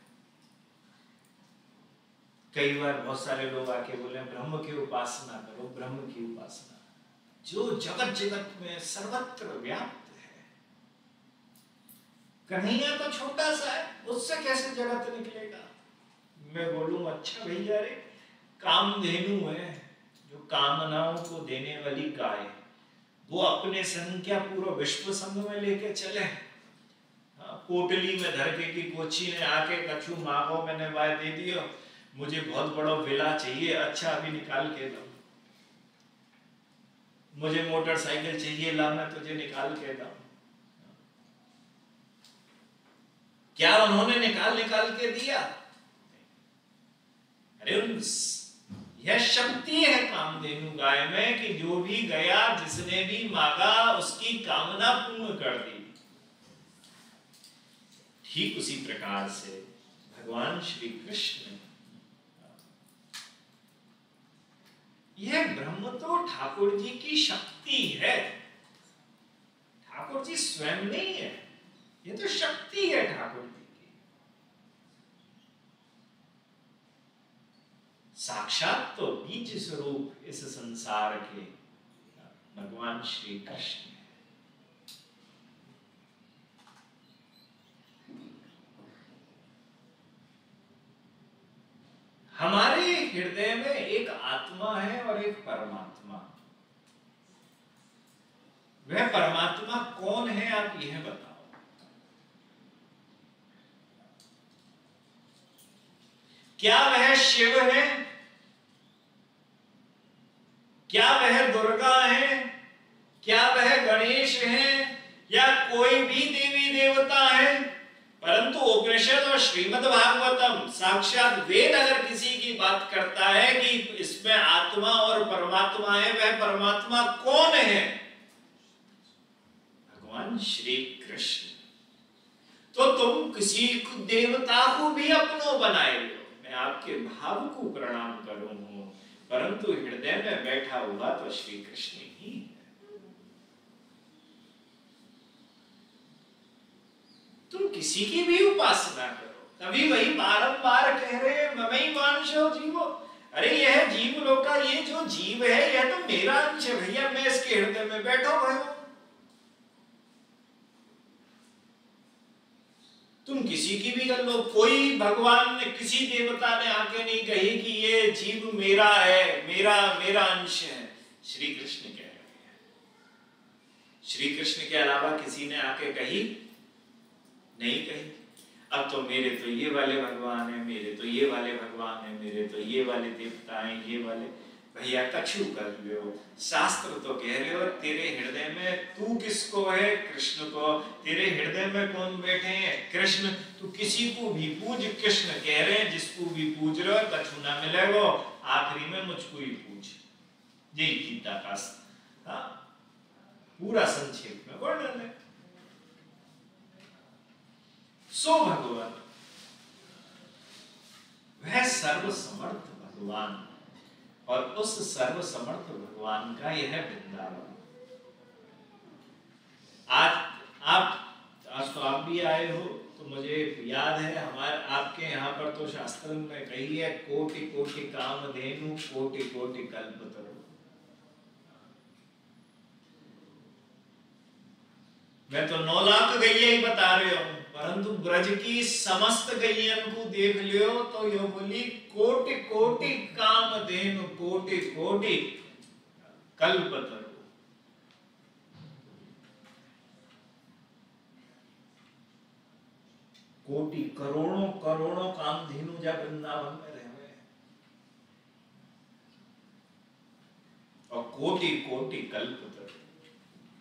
S1: कई बार बहुत सारे लोग आके बोले ब्रह्म की उपासना करो, ब्रह्म की उपासना, जो जगत जगत में सर्वत्र व्याप्त है। कन्हैया तो छोटा सा है, उससे कैसे जगत निकलेगा? मैं बोलूं अच्छा भैया रे, कामधेनु है जो कामनाओं को देने वाली गाय, वो अपने संग क्या पूरा विश्व संग में लेके चले। पोटली में धर के की कोची ने आके कछु मांगो, मैंने वाय दे दियो, मुझे बहुत बड़ा विला चाहिए, अच्छा अभी निकाल के दो। मुझे मोटरसाइकिल चाहिए, ला मैं तुझे निकाल के दूं। क्या उन्होंने निकाल निकाल के दिया? अरे यह शक्ति है कामधेनु गाय में कि जो भी गया, जिसने भी मांगा, उसकी कामना पूर्ण कर दी। ठीक उसी प्रकार से भगवान श्री कृष्ण, यह ब्रह्म तो ठाकुर जी की शक्ति है। ठाकुर जी स्वयं नहीं है, ये तो शक्ति है ठाकुर जी की। साक्षात तो बीज स्वरूप इस संसार के भगवान श्री कृष्ण। हमारे हृदय में एक आत्मा है और एक परमात्मा। वह परमात्मा कौन है, आप यह बताओ। क्या वह शिव है? क्या वह दुर्गा है? क्या वह गणेश है? या कोई भी देवी देवता है? परंतु उपनिषद और श्रीमद् भागवतम, साक्षात वेद अगर किसी की बात करता है कि इसमें आत्मा और परमात्मा है, वह परमात्मा कौन है? भगवान श्री कृष्ण। तो तुम किसी देवता को भी अपनो बनाए लो, मैं आपके भाव को प्रणाम करूं, परंतु हृदय में बैठा हुआ तो श्री कृष्ण ही है। तुम किसी की भी उपासना करो, तभी वही बारंबार कह रहे हैं ममई वांशो जीवो। अरे यह जीव लोग का ये जो जीव है, यह तो मेरा अंश है भैया, मैं इसके हृदय में बैठा हुआ हूं। तुम किसी की भी कर लो, कोई भगवान ने, किसी देवता ने आके नहीं कही कि ये जीव मेरा है, मेरा मेरा अंश है। श्री कृष्ण कह रहे हैं। श्री कृष्ण के अलावा किसी ने आके कही नहीं कही। अब तो मेरे तो ये वाले भगवान है, मेरे तो ये वाले भगवान है, मेरे तो ये वाले देवता हैं, ये वाले। भैया कछु कर रहे हो, शास्त्र तो कह रहे हो तेरे हृदय में तू किसको है? कृष्ण को। तेरे हृदय में कौन बैठे हैं? कृष्ण। तू किसी को भी पूज, कृष्ण कह रहे हैं जिसको भी पूज रहे हो कछु ना मिलेगा, आखिरी में मुझको ही पूज। यही गीता का हाँ पूरा संक्षेप में वर्णन है। सो भगवान, वह सर्वसमर्थ भगवान, और उस सर्वसमर्थ भगवान का यह वृंदावन। आज आप आज तो आप भी आए हो, तो मुझे याद है हमारे आपके यहाँ पर तो शास्त्र में कही है कोटि कोटि कामधेनु कोटि कोटि कल्पतरु। मैं तो नौ लाख गैया ही बता रहे हूं, परंतु ब्रज की समस्त गैयन को देख लियो तो यो बोली कोटि कोटि कामधेनु कोटि कोटि कल्पतरु। कोटि करोड़ों करोड़ों कामधेनु जब वृंदावन में रहे हुए, और कोटि कोटि कल्पतरु।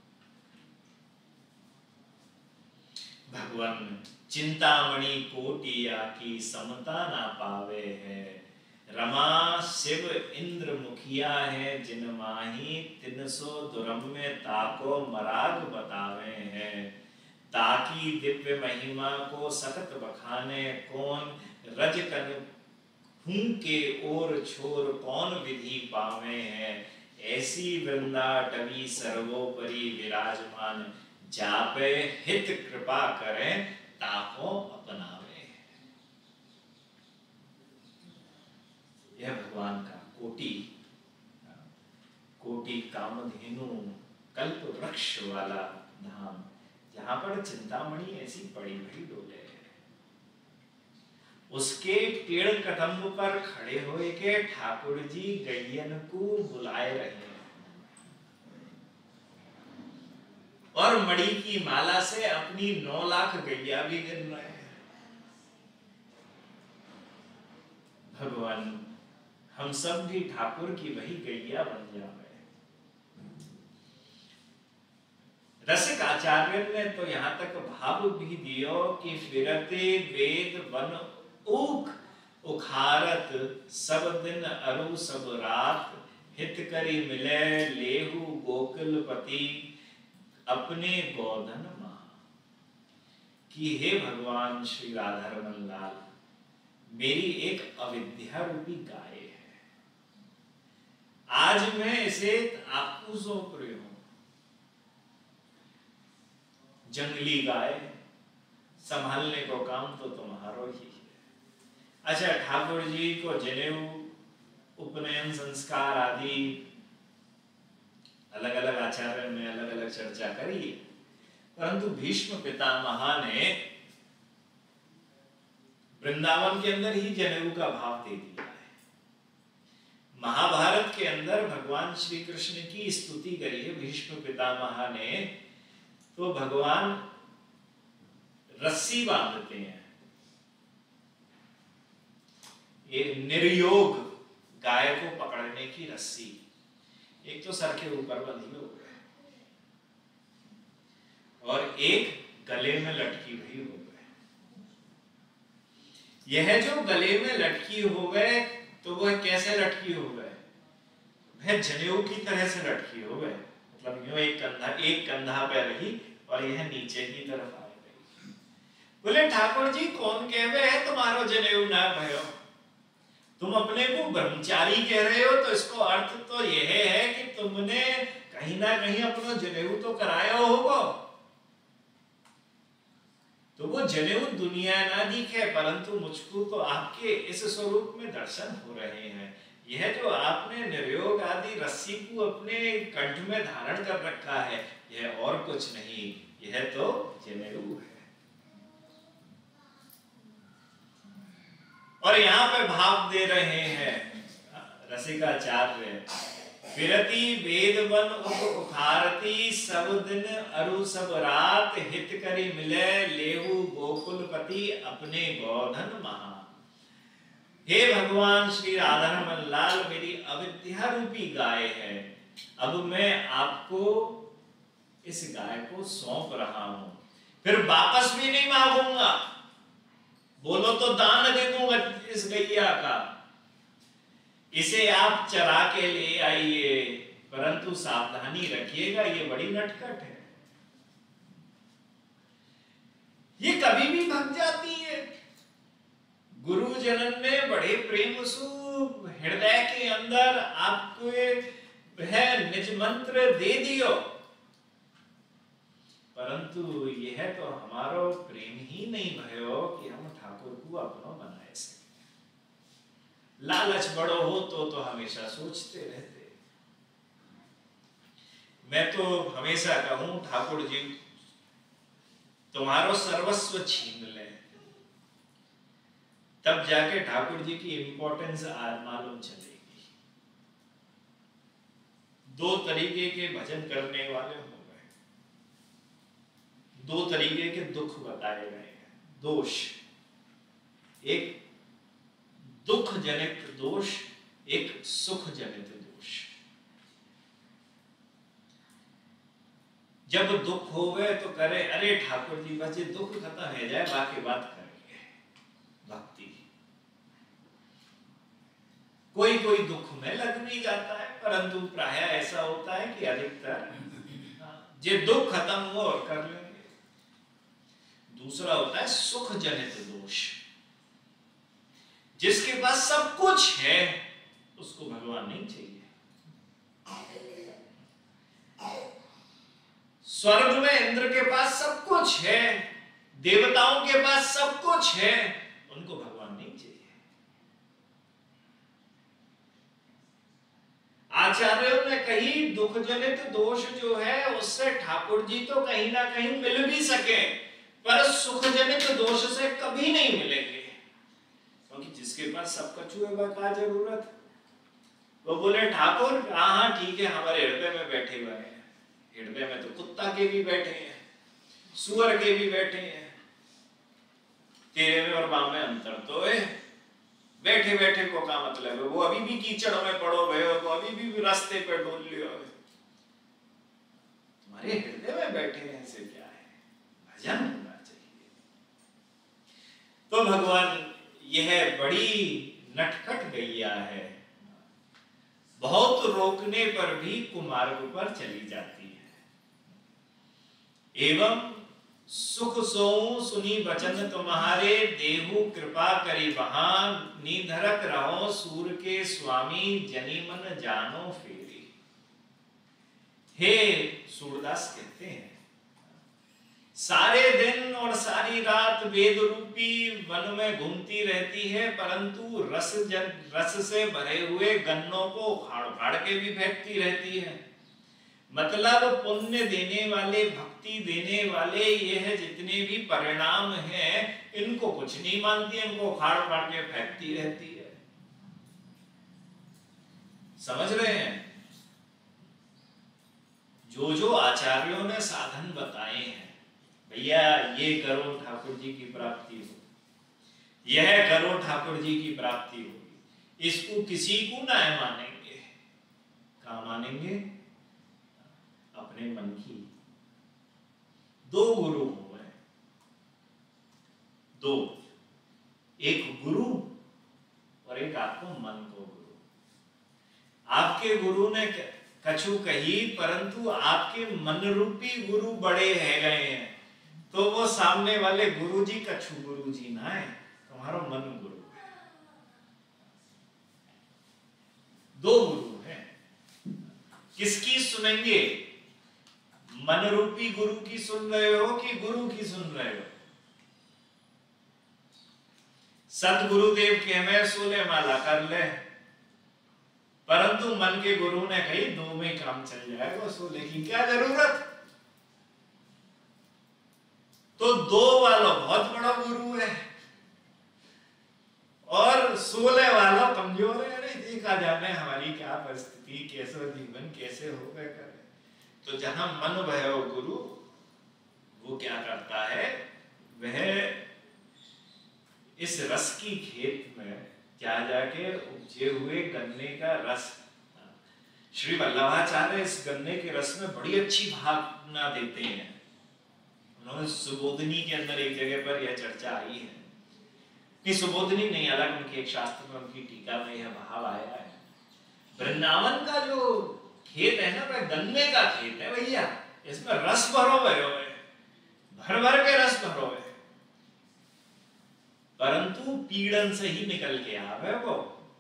S1: भगवान चिंतामणि कोटिया की समता ना पावे है। रमा शिव इंद्र मुखिया है, जिन माही तिन सो दुरम्य ताको मराग बतावे हैं। ताकि दिव्य महिमा को सकत बखाने, कौन रज कन हूं के ओर छोर कौन विधि पावे हैं। ऐसी वृंदा टवी सर्वोपरि विराजमान, जापे हित कृपा करें ताको अपनावे। यह भगवान का कोटि कोटि कामधेनु कल्प वृक्ष वाला धाम, जहां पर चिंतामणि ऐसी बड़ी बड़ी डोले है। उसके पेड़ कदम्ब पर खड़े हुए के ठाकुर जी गैयन को बुलाए रहे हैं और मणि की माला से अपनी नौ लाख गैया भी गिन रहे हैं। भगवान हम सब भी ठाकुर की वही गैया बन जाए। रसिक आचार्य ने तो यहां तक भाव भी दियो कि फिरते वेद वन ऊख उखारत, सब दिन अरु सब रात, हित करी मिले लेहु गोकुलपति, अपने गोधन मां। कि हे भगवान श्री राधा रमन लाल, मेरी एक अविद्या रूपी गाय है, आज मैं इसे आपको सौंप रही हूं। जंगली गाय संभालने को काम तो तुम्हारो ही है। अच्छा, ठाकुर जी को जनेऊ, उपनयन संस्कार आदि अलग अलग आचार्य में अलग अलग चर्चा करी, परंतु भीष्म पितामह ने वृंदावन के अंदर ही जनेऊ का भाव दे दिया है। महाभारत के अंदर भगवान श्री कृष्ण की स्तुति करी है भीष्म पितामह ने, तो भगवान रस्सी बांधते हैं। ये निर्योग गाय को पकड़ने की रस्सी, एक तो सर के ऊपर बंधी हो गए और एक गले में लटकी हुई हो गए। यह जो गले में लटकी हो गए, तो वह कैसे लटकी हो गए? वह जनेऊ की तरह से लटकी हो गए, मतलब यूं एक कंधा एक कंधा पे रही और यह नीचे की तरफ आ गई। बोले ठाकुर जी, कौन कहवे है तुम्हारो जनेऊ ना भयो? तुम अपने को ब्रह्मचारी कह रहे हो, तो इसको अर्थ तो यह है कि तुमने कहीं ना कहीं अपना जनेऊ तो कराया होगा। तो वो जनेऊ दुनिया ना दिखे, परंतु मुझको तो आपके इस स्वरूप में दर्शन हो रहे हैं। यह जो आपने निर्योग आदि रस्सी को अपने कंठ में धारण कर रखा है, यह और कुछ नहीं, यह तो जनेऊ है। और यहाँ पे भाव दे रहे हैं रसिकाचार्य, फिरती वेद वन उखारती, सब दिन अरु सब रात, हित करी मिले लेहु गोकुलपति, अपने गोधन महा। हे भगवान श्री राधा रमन लाल, मेरी अविद्या रूपी गाय है, अब मैं आपको इस गाय को सौंप रहा हूं, फिर वापस भी नहीं मांगूंगा। बोलो तो दान दे दूंगा इस गैया का, इसे आप चरा के ले आइए, परंतु सावधानी रखिएगा, ये बड़ी नटखट है, ये कभी भी भग जाती है। गुरु जनन ने बड़े प्रेम से हृदय के अंदर आपको वह निज मंत्र दे दियो, परंतु यह तो हमारो प्रेम ही नहीं भयो कि हम ठाकुर को अपनो बनाए सके। लालच बड़ो हो तो तो हमेशा सोचते रहते। मैं तो हमेशा कहूं, ठाकुर जी तुम्हारो सर्वस्व छीन ले, तब जाके ठाकुर जी की इंपॉर्टेंस मालूम चलेगी। दो तरीके के भजन करने वाले हो गए, दो तरीके के दुख बताए गए हैं, दोष, एक दुख जनित दोष, एक सुख जनित दोष। जब दुख होवे तो करे अरे ठाकुर जी बस ये दुख खत्म हो जाए बाकी बात करेंगे। भक्ति कोई कोई दुख में लग भी जाता है, परंतु प्राय ऐसा होता है कि अधिकतर जे दुख खत्म हुआ और कर लेंगे। दूसरा होता है सुख जनित दोष, जिसके पास सब कुछ है उसको भगवान नहीं चाहिए। स्वर्ग में इंद्र के पास सब कुछ है, देवताओं के पास सब कुछ है, उनको भगवान नहीं चाहिए। आचार्यों ने कही दुख जनित दोष जो है उससे ठाकुर जी तो कहीं ना कहीं मिल भी सके, पर सुख जनित दोष से कभी नहीं मिलेंगे, क्योंकि जिसके पास सब कछु है वह क्या जरूरत। वो बोले ठाकुर हाँ हाँ ठीक है, हमारे हृदय में बैठे हुए हैं, हृदय में तो कुत्ता के भी बैठे हैं, सुअर के भी बैठे हैं, तेरे में और मां में अंतर तो है। बैठे बैठे को क्या मतलब है, वो अभी भी कीचड़ में पड़ो भय हो, अभी भी रास्ते पे डोल लियो, तुम्हारे हृदय में बैठे हैं से क्या है, भजन होना चाहिए। तो भगवान यह बड़ी नटखट गैया है, बहुत रोकने पर भी कुमार्ग पर चली जाती है। एवं सुख सोऊं सुनी बचन तुम्हारे, देहु कृपा करी बहान, निधरक रहो सूर के स्वामी, जनी मन जानो फेरी। हे सूरदास कहते हैं सारे दिन और सारी रात वेद रूपी वन में घूमती रहती है, परंतु रस जन रस से भरे हुए गन्नों को उखाड़ उखाड़ के भी फेंकती रहती है। मतलब पुण्य देने वाले, भक्ति देने वाले यह जितने भी परिणाम हैं इनको कुछ नहीं मानती, इनको उखाड़ उखाड़ के फेंकती रहती है। समझ रहे हैं? जो जो आचार्यों ने साधन बताए हैं, भैया ये करो ठाकुर जी की प्राप्ति हो, यह करो ठाकुर जी की प्राप्ति होगी, इसको किसी को ना मानेंगे। कहा मानेंगे? अपने मन की। दो गुरु हो गए, दो, एक गुरु और एक आपको मन को गुरु। आपके गुरु ने कछु कही, परंतु आपके मन रूपी गुरु बड़े है गए हैं, तो वो सामने वाले गुरु जी कछु गुरु जी ना है, तुम्हारा मन गुरु है। दो गुरु हैं, किसकी सुनेंगे? मन रूपी गुरु की सुन रहे हो कि गुरु की सुन रहे हो? सतगुरुदेव के हमें सोले माला कर ले, परंतु मन के गुरु ने कही दो में काम चल जाएगा, सोले की क्या जरूरत। तो दो वाला बहुत बड़ा गुरु है और सोलह वाला कमजोर है। अरे देखा जाने हमारी क्या परिस्थिति, कैसे जीवन कैसे हो गए करे। तो जहां मन भयो गुरु, वो क्या करता है, वह इस रस की खेत में क्या जाके उपजे हुए गन्ने का रस, श्री वल्लभाचार्य इस गन्ने के रस में बड़ी अच्छी भावना देते हैं। उन्होंने सुबोधनी के अंदर एक जगह पर यह चर्चा आई है, नहीं सुबोधनी नहीं, अलग उनके एक शास्त्र में उनकी टीका में यह भाव आया है। वृंदावन का जो खेत है ना, वह गन्ने का खेत है भैया, इसमें रस भरो भयो है, भर भर के रस भरो है, परंतु पीड़न से ही निकल के आवे वो।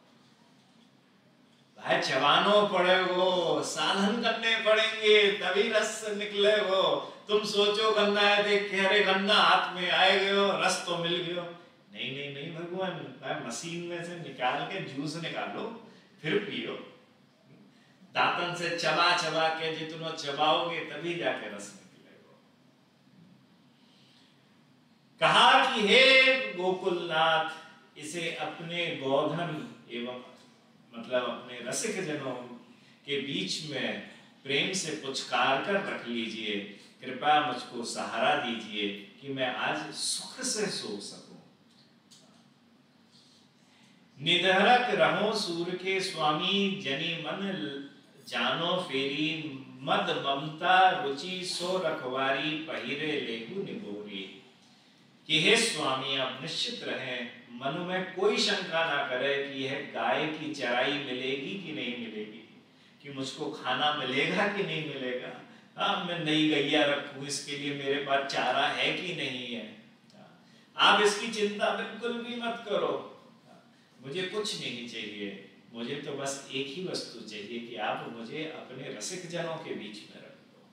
S1: भाई चबानो पड़ेगो, साधन करने पड़ेंगे तभी रस निकले वो। तुम सोचो गन्ना है देख के अरे गन्ना हाथ में आए गयो, रस तो मिल गयो, नहीं नहीं नहीं भगवान, भाई मशीन में से निकाल के जूस निकालो फिर पियो। दांतन से चबा चबा के जितना चबाओगे तभी जाके रस निकलेगा। कहा कि हे गोकुलनाथ, इसे अपने गोधन एवं मतलब अपने रसिक जनों के बीच में प्रेम से पुचकार कर रख लीजिए, कृपया मुझको सहारा दीजिए कि मैं आज सुख से सो सकूं। निधरक रहो सूर के स्वामी, जनी मन जानो फेरी मद ममता रुचि सो रखवारी पहिरे लेहु निगोरी। कि हे स्वामी आप निश्चित रहें, मन में कोई शंका ना करे कि यह गाय की चराई मिलेगी कि नहीं मिलेगी, कि मुझको खाना मिलेगा कि नहीं मिलेगा, हाँ मैं नई गैया रखूं इसके लिए मेरे पास चारा है कि नहीं है। आप इसकी चिंता बिल्कुल भी मत करो, मुझे कुछ नहीं चाहिए, मुझे तो बस एक ही वस्तु चाहिए कि आप मुझे अपने रसिक जनों के बीच में रख दो।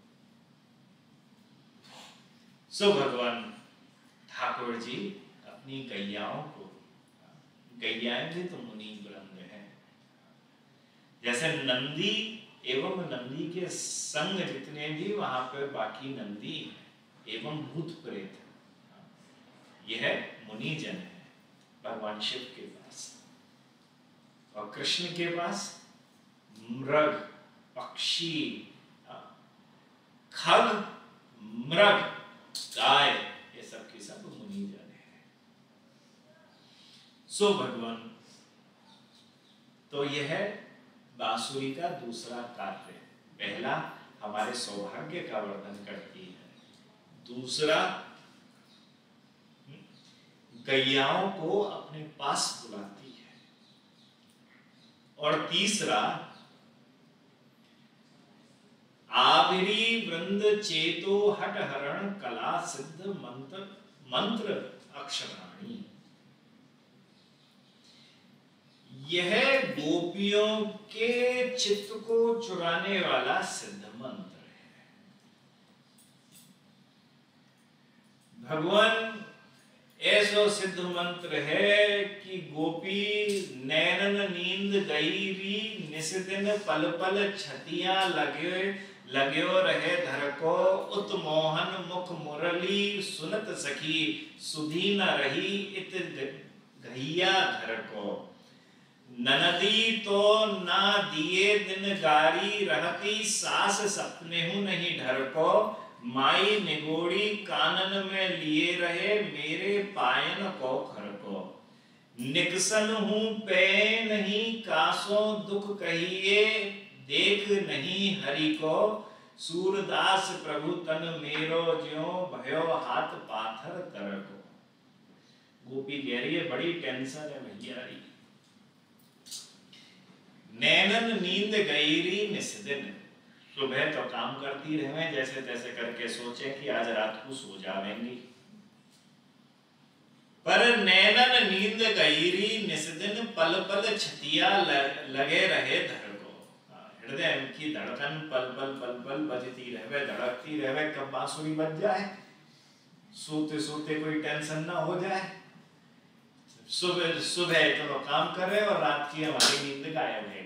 S1: सो भगवान ठाकुर जी अपनी गैयाओं को, गैयाएं भी तो मुनि वृंद हैं, जैसे नंदी एवं नंदी के संग जितने भी वहां पर बाकी नंदी एवं भूत प्रेत, यह मुनि जन है भगवान शिव के पास। और कृष्ण के पास मृग, पक्षी, खग, मृग, गाय, ये सब की सब मुनि जन है। सो भगवान, तो यह बांसुरी का दूसरा कार्य, पहला हमारे सौभाग्य का वर्णन करती है, दूसरा गैयाओं को अपने पास बुलाती है, और तीसरा आविरी वृंद चेतो हट हरण कला सिद्ध मंत्र मंत्र अक्षराणी। यह गोपियों के चित्त को चुराने वाला सिद्ध मंत्र है। भगवान ऐसा सिद्ध मंत्र है कि गोपी नैनन नींद गईरी निस्दिन पल पल छतियां लगे लगयो रहे धर को उत मोहन मुख मुरली सुनत सखी सुधी न रही इत गैया घर को। ननदी तो ना दिए दिन गारी रहती सास सपने हूं नहीं ढर को। माई निगोड़ी कानन में लिए रहे मेरे पायन को खर को। निकसन हूं पे नहीं कासों दुख कहिए देख नहीं हरि को। सूरदास प्रभु तन मेरो ज्यों भयो हाथ पाथर तर को। गोपी कह रही है बड़ी टेंशन है भैया, नैनन नींद गईरी निस्दिन, सुबह तो काम करती रहे जैसे तैसे करके सोचे कि आज रात को सो जावेंगी, पर नैनन नींद गईरी निस्दिन पल पल छतिया लगे रहे धर को। हृदय की धड़कन पल पल पल पल बजती रहे, धड़कती रहे, कब बांसुरी बज जाए, सोते सोते कोई टेंशन ना हो जाए। सुबह सुबह चलो काम कर रहे और रात की हमारी नींद गायब है।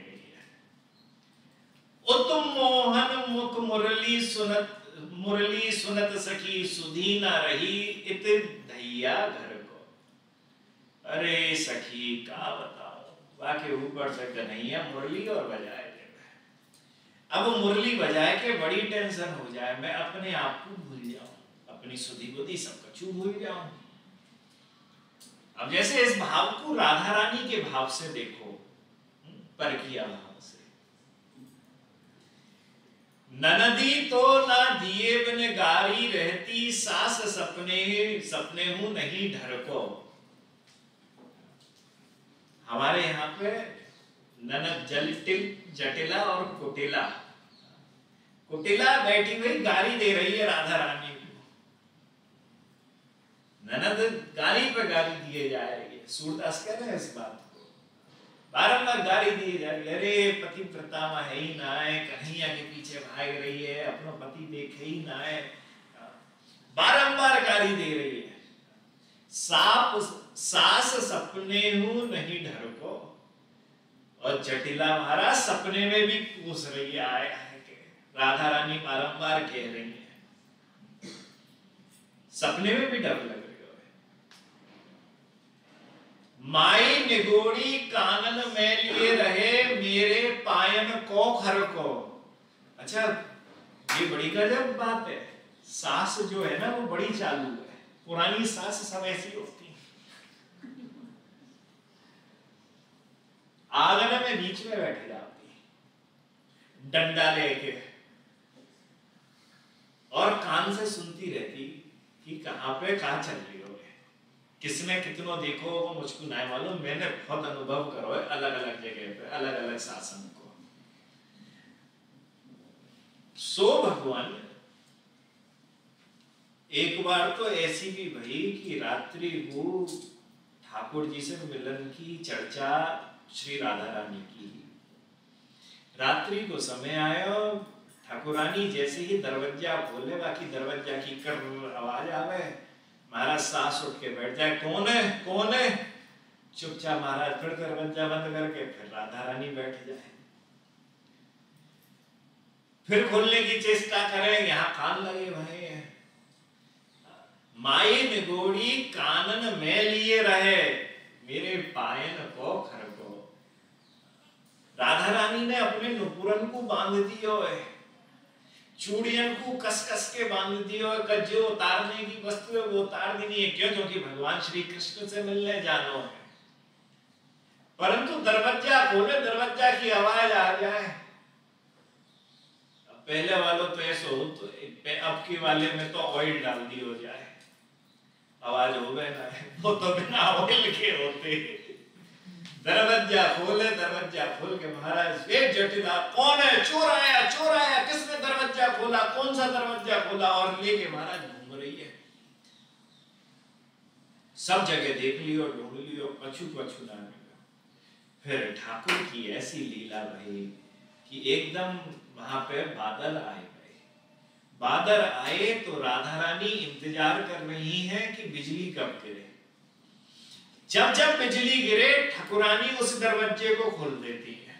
S1: उत्तम मोहन मुख मुरली सुनत मुरली सुनत सखी सुधी न रही इत धैया घर को। अरे सखी का बताओ, वाके ऊपर से कन्हैया मुरली और बजाए, अब मुरली बजाए के बड़ी टेंशन हो जाए, मैं अपने आप को भूल जाऊं, अपनी सुधी बुद्धि सब कछु भूल जाऊं। अब जैसे इस भाव को राधा रानी के भाव से देखो, पर किया भाव से। ननदी तो ना दिए बिन गारी रहती सास सपने सपने हूं नहीं ढर को। हमारे यहाँ पे ननद जटिल जटिला और कुटिला, कुटिला बैठी हुई गाली दे रही है राधा रानी को, ननद गाली पे गाली दिए जा रही है। सूरदास कह रहे हैं इस बात को, बारंबार गाली दी जा रही है, अरे पति प्रतामा है ही ना है, कन्हैया के पीछे भाग रही है, अपना पति देखे ही ना है, बारंबार गाली दे रही है। साप सास सपने हूं नहीं ढर को, और जटिला महाराज सपने में भी पूछ रही है, आए आए के राधा रानी बारंबार कह रही है, सपने में भी डर लग रही है। माई निगोड़ी कानन में लिए रहे मेरे पायन को खर को। अच्छा ये बड़ी गजब बात है, सास जो है ना वो बड़ी चालू है, पुरानी सास सब ऐसी होती है, आंगन में बीच में बैठ जाती, डंडा लेके, और कान से सुनती रहती कि कहां पे कहां चल रही हो, किसने कितनों देखो वो मुझको नहीं मालूम, मैंने बहुत अनुभव करो है अलग अलग जगह पे अलग अलग शासन को। सो भगवान एक बार तो ऐसी भी भई कि रात्रि को ठाकुर जी से मिलन की चर्चा श्री राधा रानी की। रात्रि को समय आयो, ठाकुरानी जैसे ही दरवाजा खोले, बाकी दरवाजा की कर आवाज आवे, महाराज सास उठ के बैठ जाए, कौन है कौन है? चुपचाप महाराज फिर दरवाजा बंद करके फिर राधा रानी बैठ जाए, फिर खोलने की चेष्टा करें, यहाँ कान लगे भाई माई निगोड़ी कानन में लिए रहे, मेरे पायन को खर को। राधा रानी ने अपने नुपुरन को बांध दियो है, चूड़ियन को कस कस के बांध दियो है, कज्जो उतारने की वस्तु है वो उतार देनी है। क्यों? क्योंकि भगवान श्री कृष्ण से मिलने जानो है। परंतु दरवाजा खोले, दरवाजा की आवाज आ जाए, पहले वालों तो ऐसा हो तो अब की वाले में तो ऑयल डाल दी हो जाए, आवाज हो गए ना, वो तो बिना ऑयल के होते। दरवाजा खोले, दरवाजा खोल के महाराज एक जटिला, कौन है? चोर आया चोर आया, किसने दरवाजा खोला, कौन सा दरवाजा खोला? और लेके महाराज घूम रही है, सब जगह देख लियो ढूंढ लियो, पछू पछू ना मिला। फिर ठाकुर की ऐसी लीला भाई कि एकदम वहां पे बादल आए गए। बादल आए तो राधा रानी इंतजार कर रही हैं कि बिजली कब गिरे। जब जब बिजली गिरे ठाकुरानी उस दरवाजे को खोल देती है।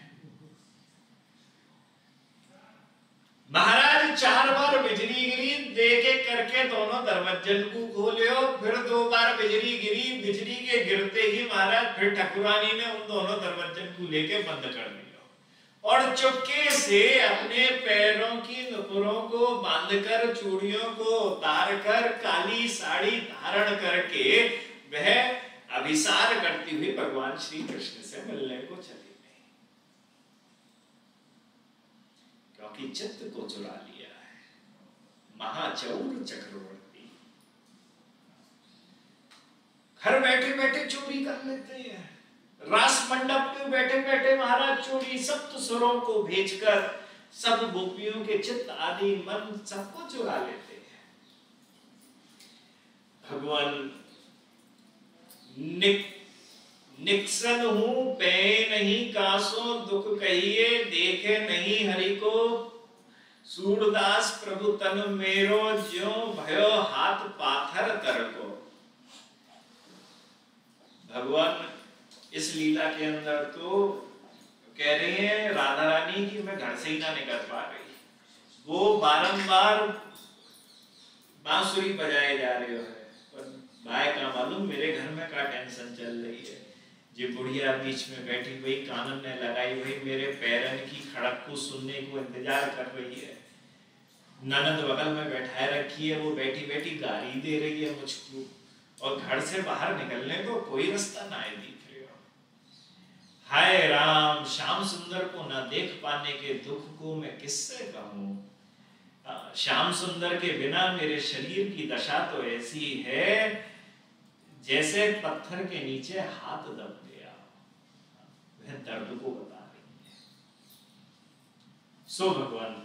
S1: महाराज चार बार बिजली गिरी, देख एक करके दोनों दरवाजन को खोलियो, फिर दो बार बिजली गिरी, बिजली के गिरते ही महाराज फिर ठाकुरानी ने उन दोनों दरवाजन को लेके बंद कर दिया और चुपके से अपने पैरों की नुपुरों को बांधकर, चूड़ियों को उतार कर, काली साड़ी धारण करके वह अभिसार करती हुई भगवान श्री कृष्ण से मिलने को चली गई, क्योंकि चित्त को चुरा लिया है महाचौर चक्रवर्ती। घर बैठे बैठे चोरी कर लेते हैं, रास मंडप में बैठे बैठे महाराज चोरी, सप्त सुरों को भेजकर सब गोपियों के चित्त आदि मन सबको चुरा लेते हैं। भगवान निक निक्सन हूं पे नहीं कासो दुख कहिए, देखे नहीं हरि को सूरदास प्रभु तन मेरो, ज्यो भयो हाथ पाथर कर को। भगवान इस लीला के अंदर तो कह रही है राधा रानी की मैं घर से ही ना निकल पा रही, वो बारंबार बांसुरी बजाए जा रहे हो, भाई का मालूम मेरे घर में क्या टेंशन चल रही है। जी बुढ़िया बीच में बैठी हुई कानन ने लगाई हुई मेरे पैरन की खड़क को सुनने को इंतजार कर रही है। ननद बगल में बैठाए रखी है, वो बैठी बैठी गाली दे रही है मुझको, और घर से बाहर निकलने को कोई रास्ता ना दिख रही हो। हाय राम, श्याम सुंदर को न देख पाने के दुख को मैं किससे कहूं। श्याम सुंदर के बिना मेरे शरीर की दशा तो ऐसी है जैसे पत्थर के नीचे हाथ दब गया, वह दर्द को बता रही है। सो भगवान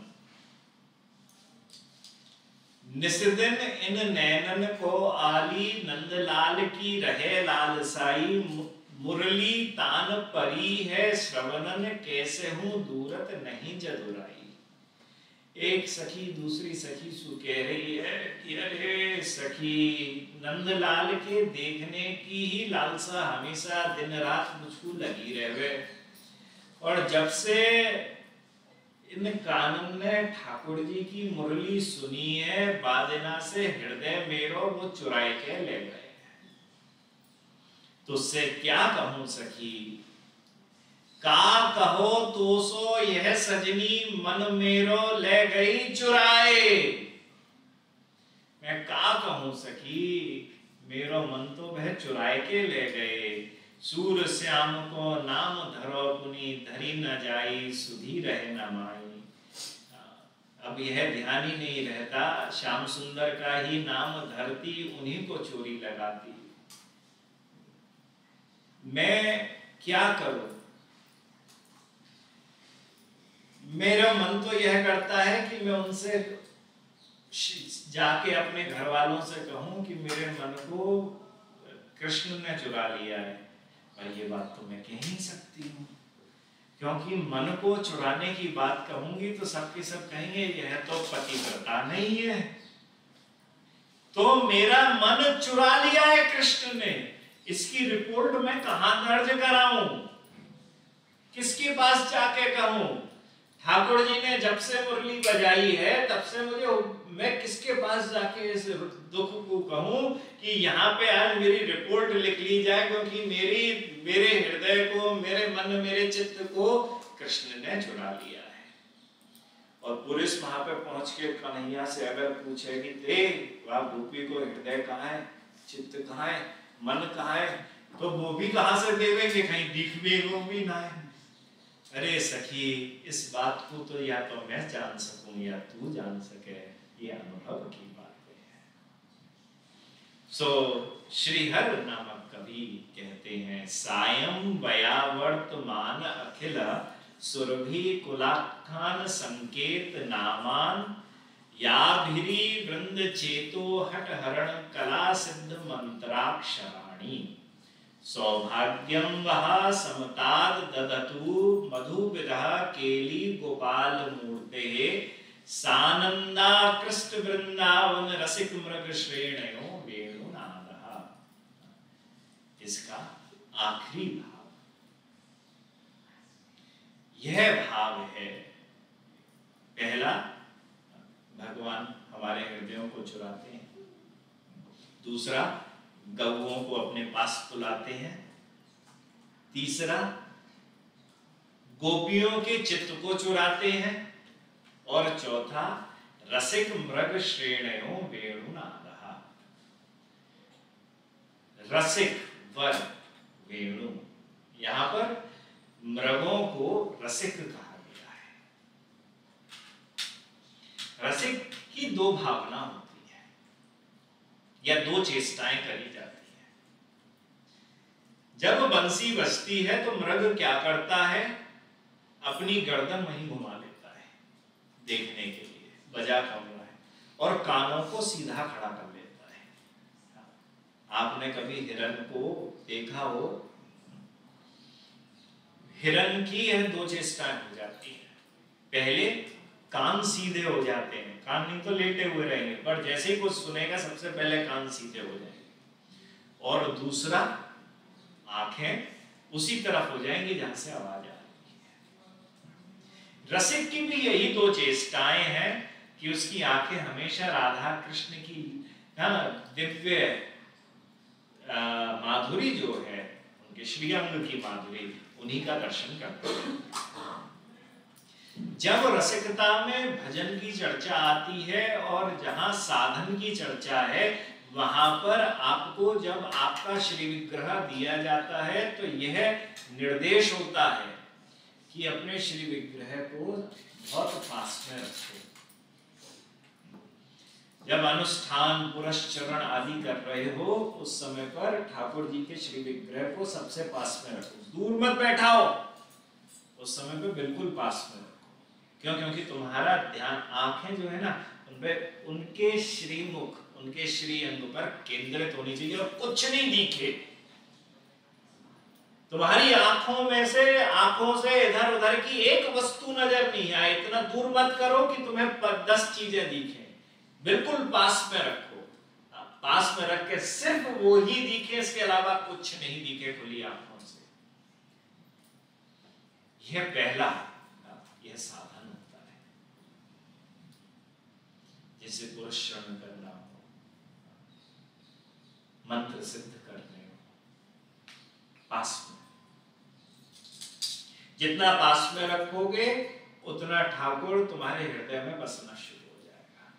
S1: निस्दिन इन नैनन को आली, नंदलाल की रहे लालसाई, मुरली तान परी है श्रवणन, कैसे हूं दूरत नहीं जदुराई। एक सखी दूसरी सखी सु कह रही है कि अरे सखी, नंदलाल के देखने की ही लालसा हमेशा दिन रात मुझको लगी रहे, और जब से इन कानन ने ठाकुर जी की मुरली सुनी है, बाजना से हृदय मेरो वो चुराए के ले गए। तुझसे क्या कहूं सखी, का कहो तो सो यह सजनी, मन मेरो ले गई चुराए। मैं का कहूं सखी, मेरो मन तो वह चुराए के ले गए। सूर श्याम को नाम धरो पुनी, धरी न जाई सुधी रहे न माई। अब यह ध्यान ही नहीं रहता, श्याम सुंदर का ही नाम धरती उन्हीं को चोरी लगाती। मैं क्या करूं? मेरा मन तो यह करता है कि मैं उनसे जाके अपने घर वालों से कहूं कि मेरे मन को कृष्ण ने चुरा लिया है, पर ये बात तो मैं कह नहीं सकती हूँ, क्योंकि मन को चुराने की बात कहूंगी तो सबके सब कहेंगे यह तो पतिव्रता नहीं है। तो मेरा मन चुरा लिया है कृष्ण ने, इसकी रिपोर्ट मैं कहां दर्ज कराऊं, किसके पास जाके कहूं? ठाकुर जी ने जब से मुरली बजाई है तब से मुझे, मैं किसके पास जाके इस दुख को कहूं कि यहाँ पे आज मेरी रिपोर्ट लिख ली जाए, क्योंकि मेरी मेरे हृदय को, मेरे मन, मेरे चित्त को कृष्ण ने चुरा लिया है। और पुलिस वहां पे पहुंच के कन्हैया से अगर पूछेगी, देख वह गोपी को हृदय कहाँ है, चित्त कहाँ है, मन कहाँ है, तो वो भी कहाँ से देवेंगे, कहीं दिख भी वो भी ना है। अरे सखी, इस बात को तो या तो मैं जान सकूं या तू जान सके, ये अनुभव की बात है। सो श्रीहर नामक कवि कहते हैं, सायं वया वर्तमान अखिल सुरभि कुलाखान संकेत नामान याभिरी वृंद चेतो हट हरण कला सिद्ध मंत्राक्षराणी सौभाग्यम वह समताद ददतु मधु विदह केली गोपाल मूर्ते सानंदा कृष्ण वृंदावन रसिक मृग श्रेणयो वेणुनादः। इसका आखिरी भाव, यह भाव है, पहला भगवान हमारे हृदयों को चुराते हैं, दूसरा गौओं को अपने पास बुलाते हैं, तीसरा गोपियों के चित्त को चुराते हैं, और चौथा रसिक मृग श्रेणयो वेणुनादः। रसिक वर वेणु, यहां पर मृगों को रसिक कहा गया है। रसिक की दो भावना होती है या दो चेष्टाएं करी जाती है। जब बंसी बजती है तो मृग क्या करता है, अपनी गर्दन वहीं घुमा लेता है देखने के लिए बजा कौन रहा है, और कानों को सीधा खड़ा कर लेता है। आपने कभी हिरन को देखा हो? हिरन की यह दो चेष्टाएं हो जाती है, पहले कान सीधे हो जाते हैं, कान नहीं तो लेटे हुए रहेंगे, पर जैसे ही कुछ सुनेगा सबसे पहले कान सीधे हो जाएंगे, और दूसरा आंखें उसी तरफ हो जाएंगी जहां से आवाज आ रही है। रसिक की भी यही दो चेष्टाएं हैं कि उसकी आंखें हमेशा राधा कृष्ण की दिव्य माधुरी जो है, उनके श्रीअंग की माधुरी, उन्हीं का दर्शन करते हैं। जब रसिकता में भजन की चर्चा आती है और जहां साधन की चर्चा है, वहां पर आपको जब आपका श्री विग्रह दिया जाता है तो यह निर्देश होता है कि अपने श्री विग्रह को बहुत पास में रखो। जब अनुष्ठान पुरस्चरण आदि कर रहे हो उस समय पर ठाकुर जी के श्री विग्रह को सबसे पास में रखो, दूर मत बैठाओ, उस समय पे बिल्कुल पास में रखो। क्यों? क्योंकि तुम्हारा ध्यान, आंखें जो है ना, उनपे उनके श्रीमुख, उनके श्री अंग पर केंद्रित होनी चाहिए और कुछ नहीं दिखे। तुम्हारी आंखों में से आंखों से इधर उधर की एक वस्तु नजर नहीं आए, इतना दूर मत करो कि तुम्हें दस चीजें दिखे, बिल्कुल पास में रखो। पास में रख के सिर्फ वो ही दिखे, इसके अलावा कुछ नहीं दिखे खुली आंखों से। यह पहला, यह साधन होता है। जैसे पुरस्चरण करना हो, मंत्र सिद्ध करने हो, पास में, जितना पास में रखोगे उतना ठाकुर तुम्हारे हृदय में बसना शुरू हो जाएगा।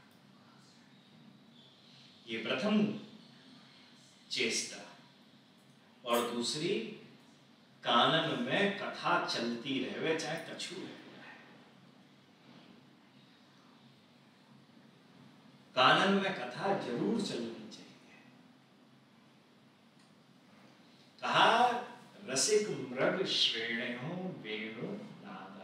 S1: ये प्रथम चेष्टा। और दूसरी, कानन में कथा चलती रहे, चाहे कछु रहे। कानन में कथा जरूर चलनी चाहिए। कहा रसिक मृग श्रेणो वेणु नाद।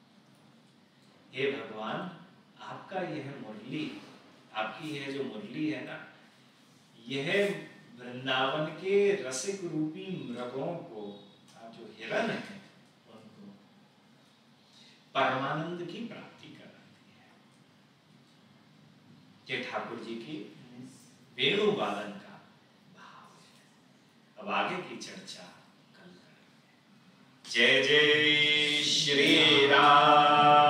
S1: हे भगवान, आपका यह मुरली, आपकी यह जो मुरली है ना, यह वृंदावन के रसिक रूपी मृगों को, जो हिरण है, उनको परमानंद की प्राप्ति कराती है। ये ठाकुर जी की वेणु वादन का भाव है। अब आगे की चर्चा कल करेंगे। जय जय श्री राम।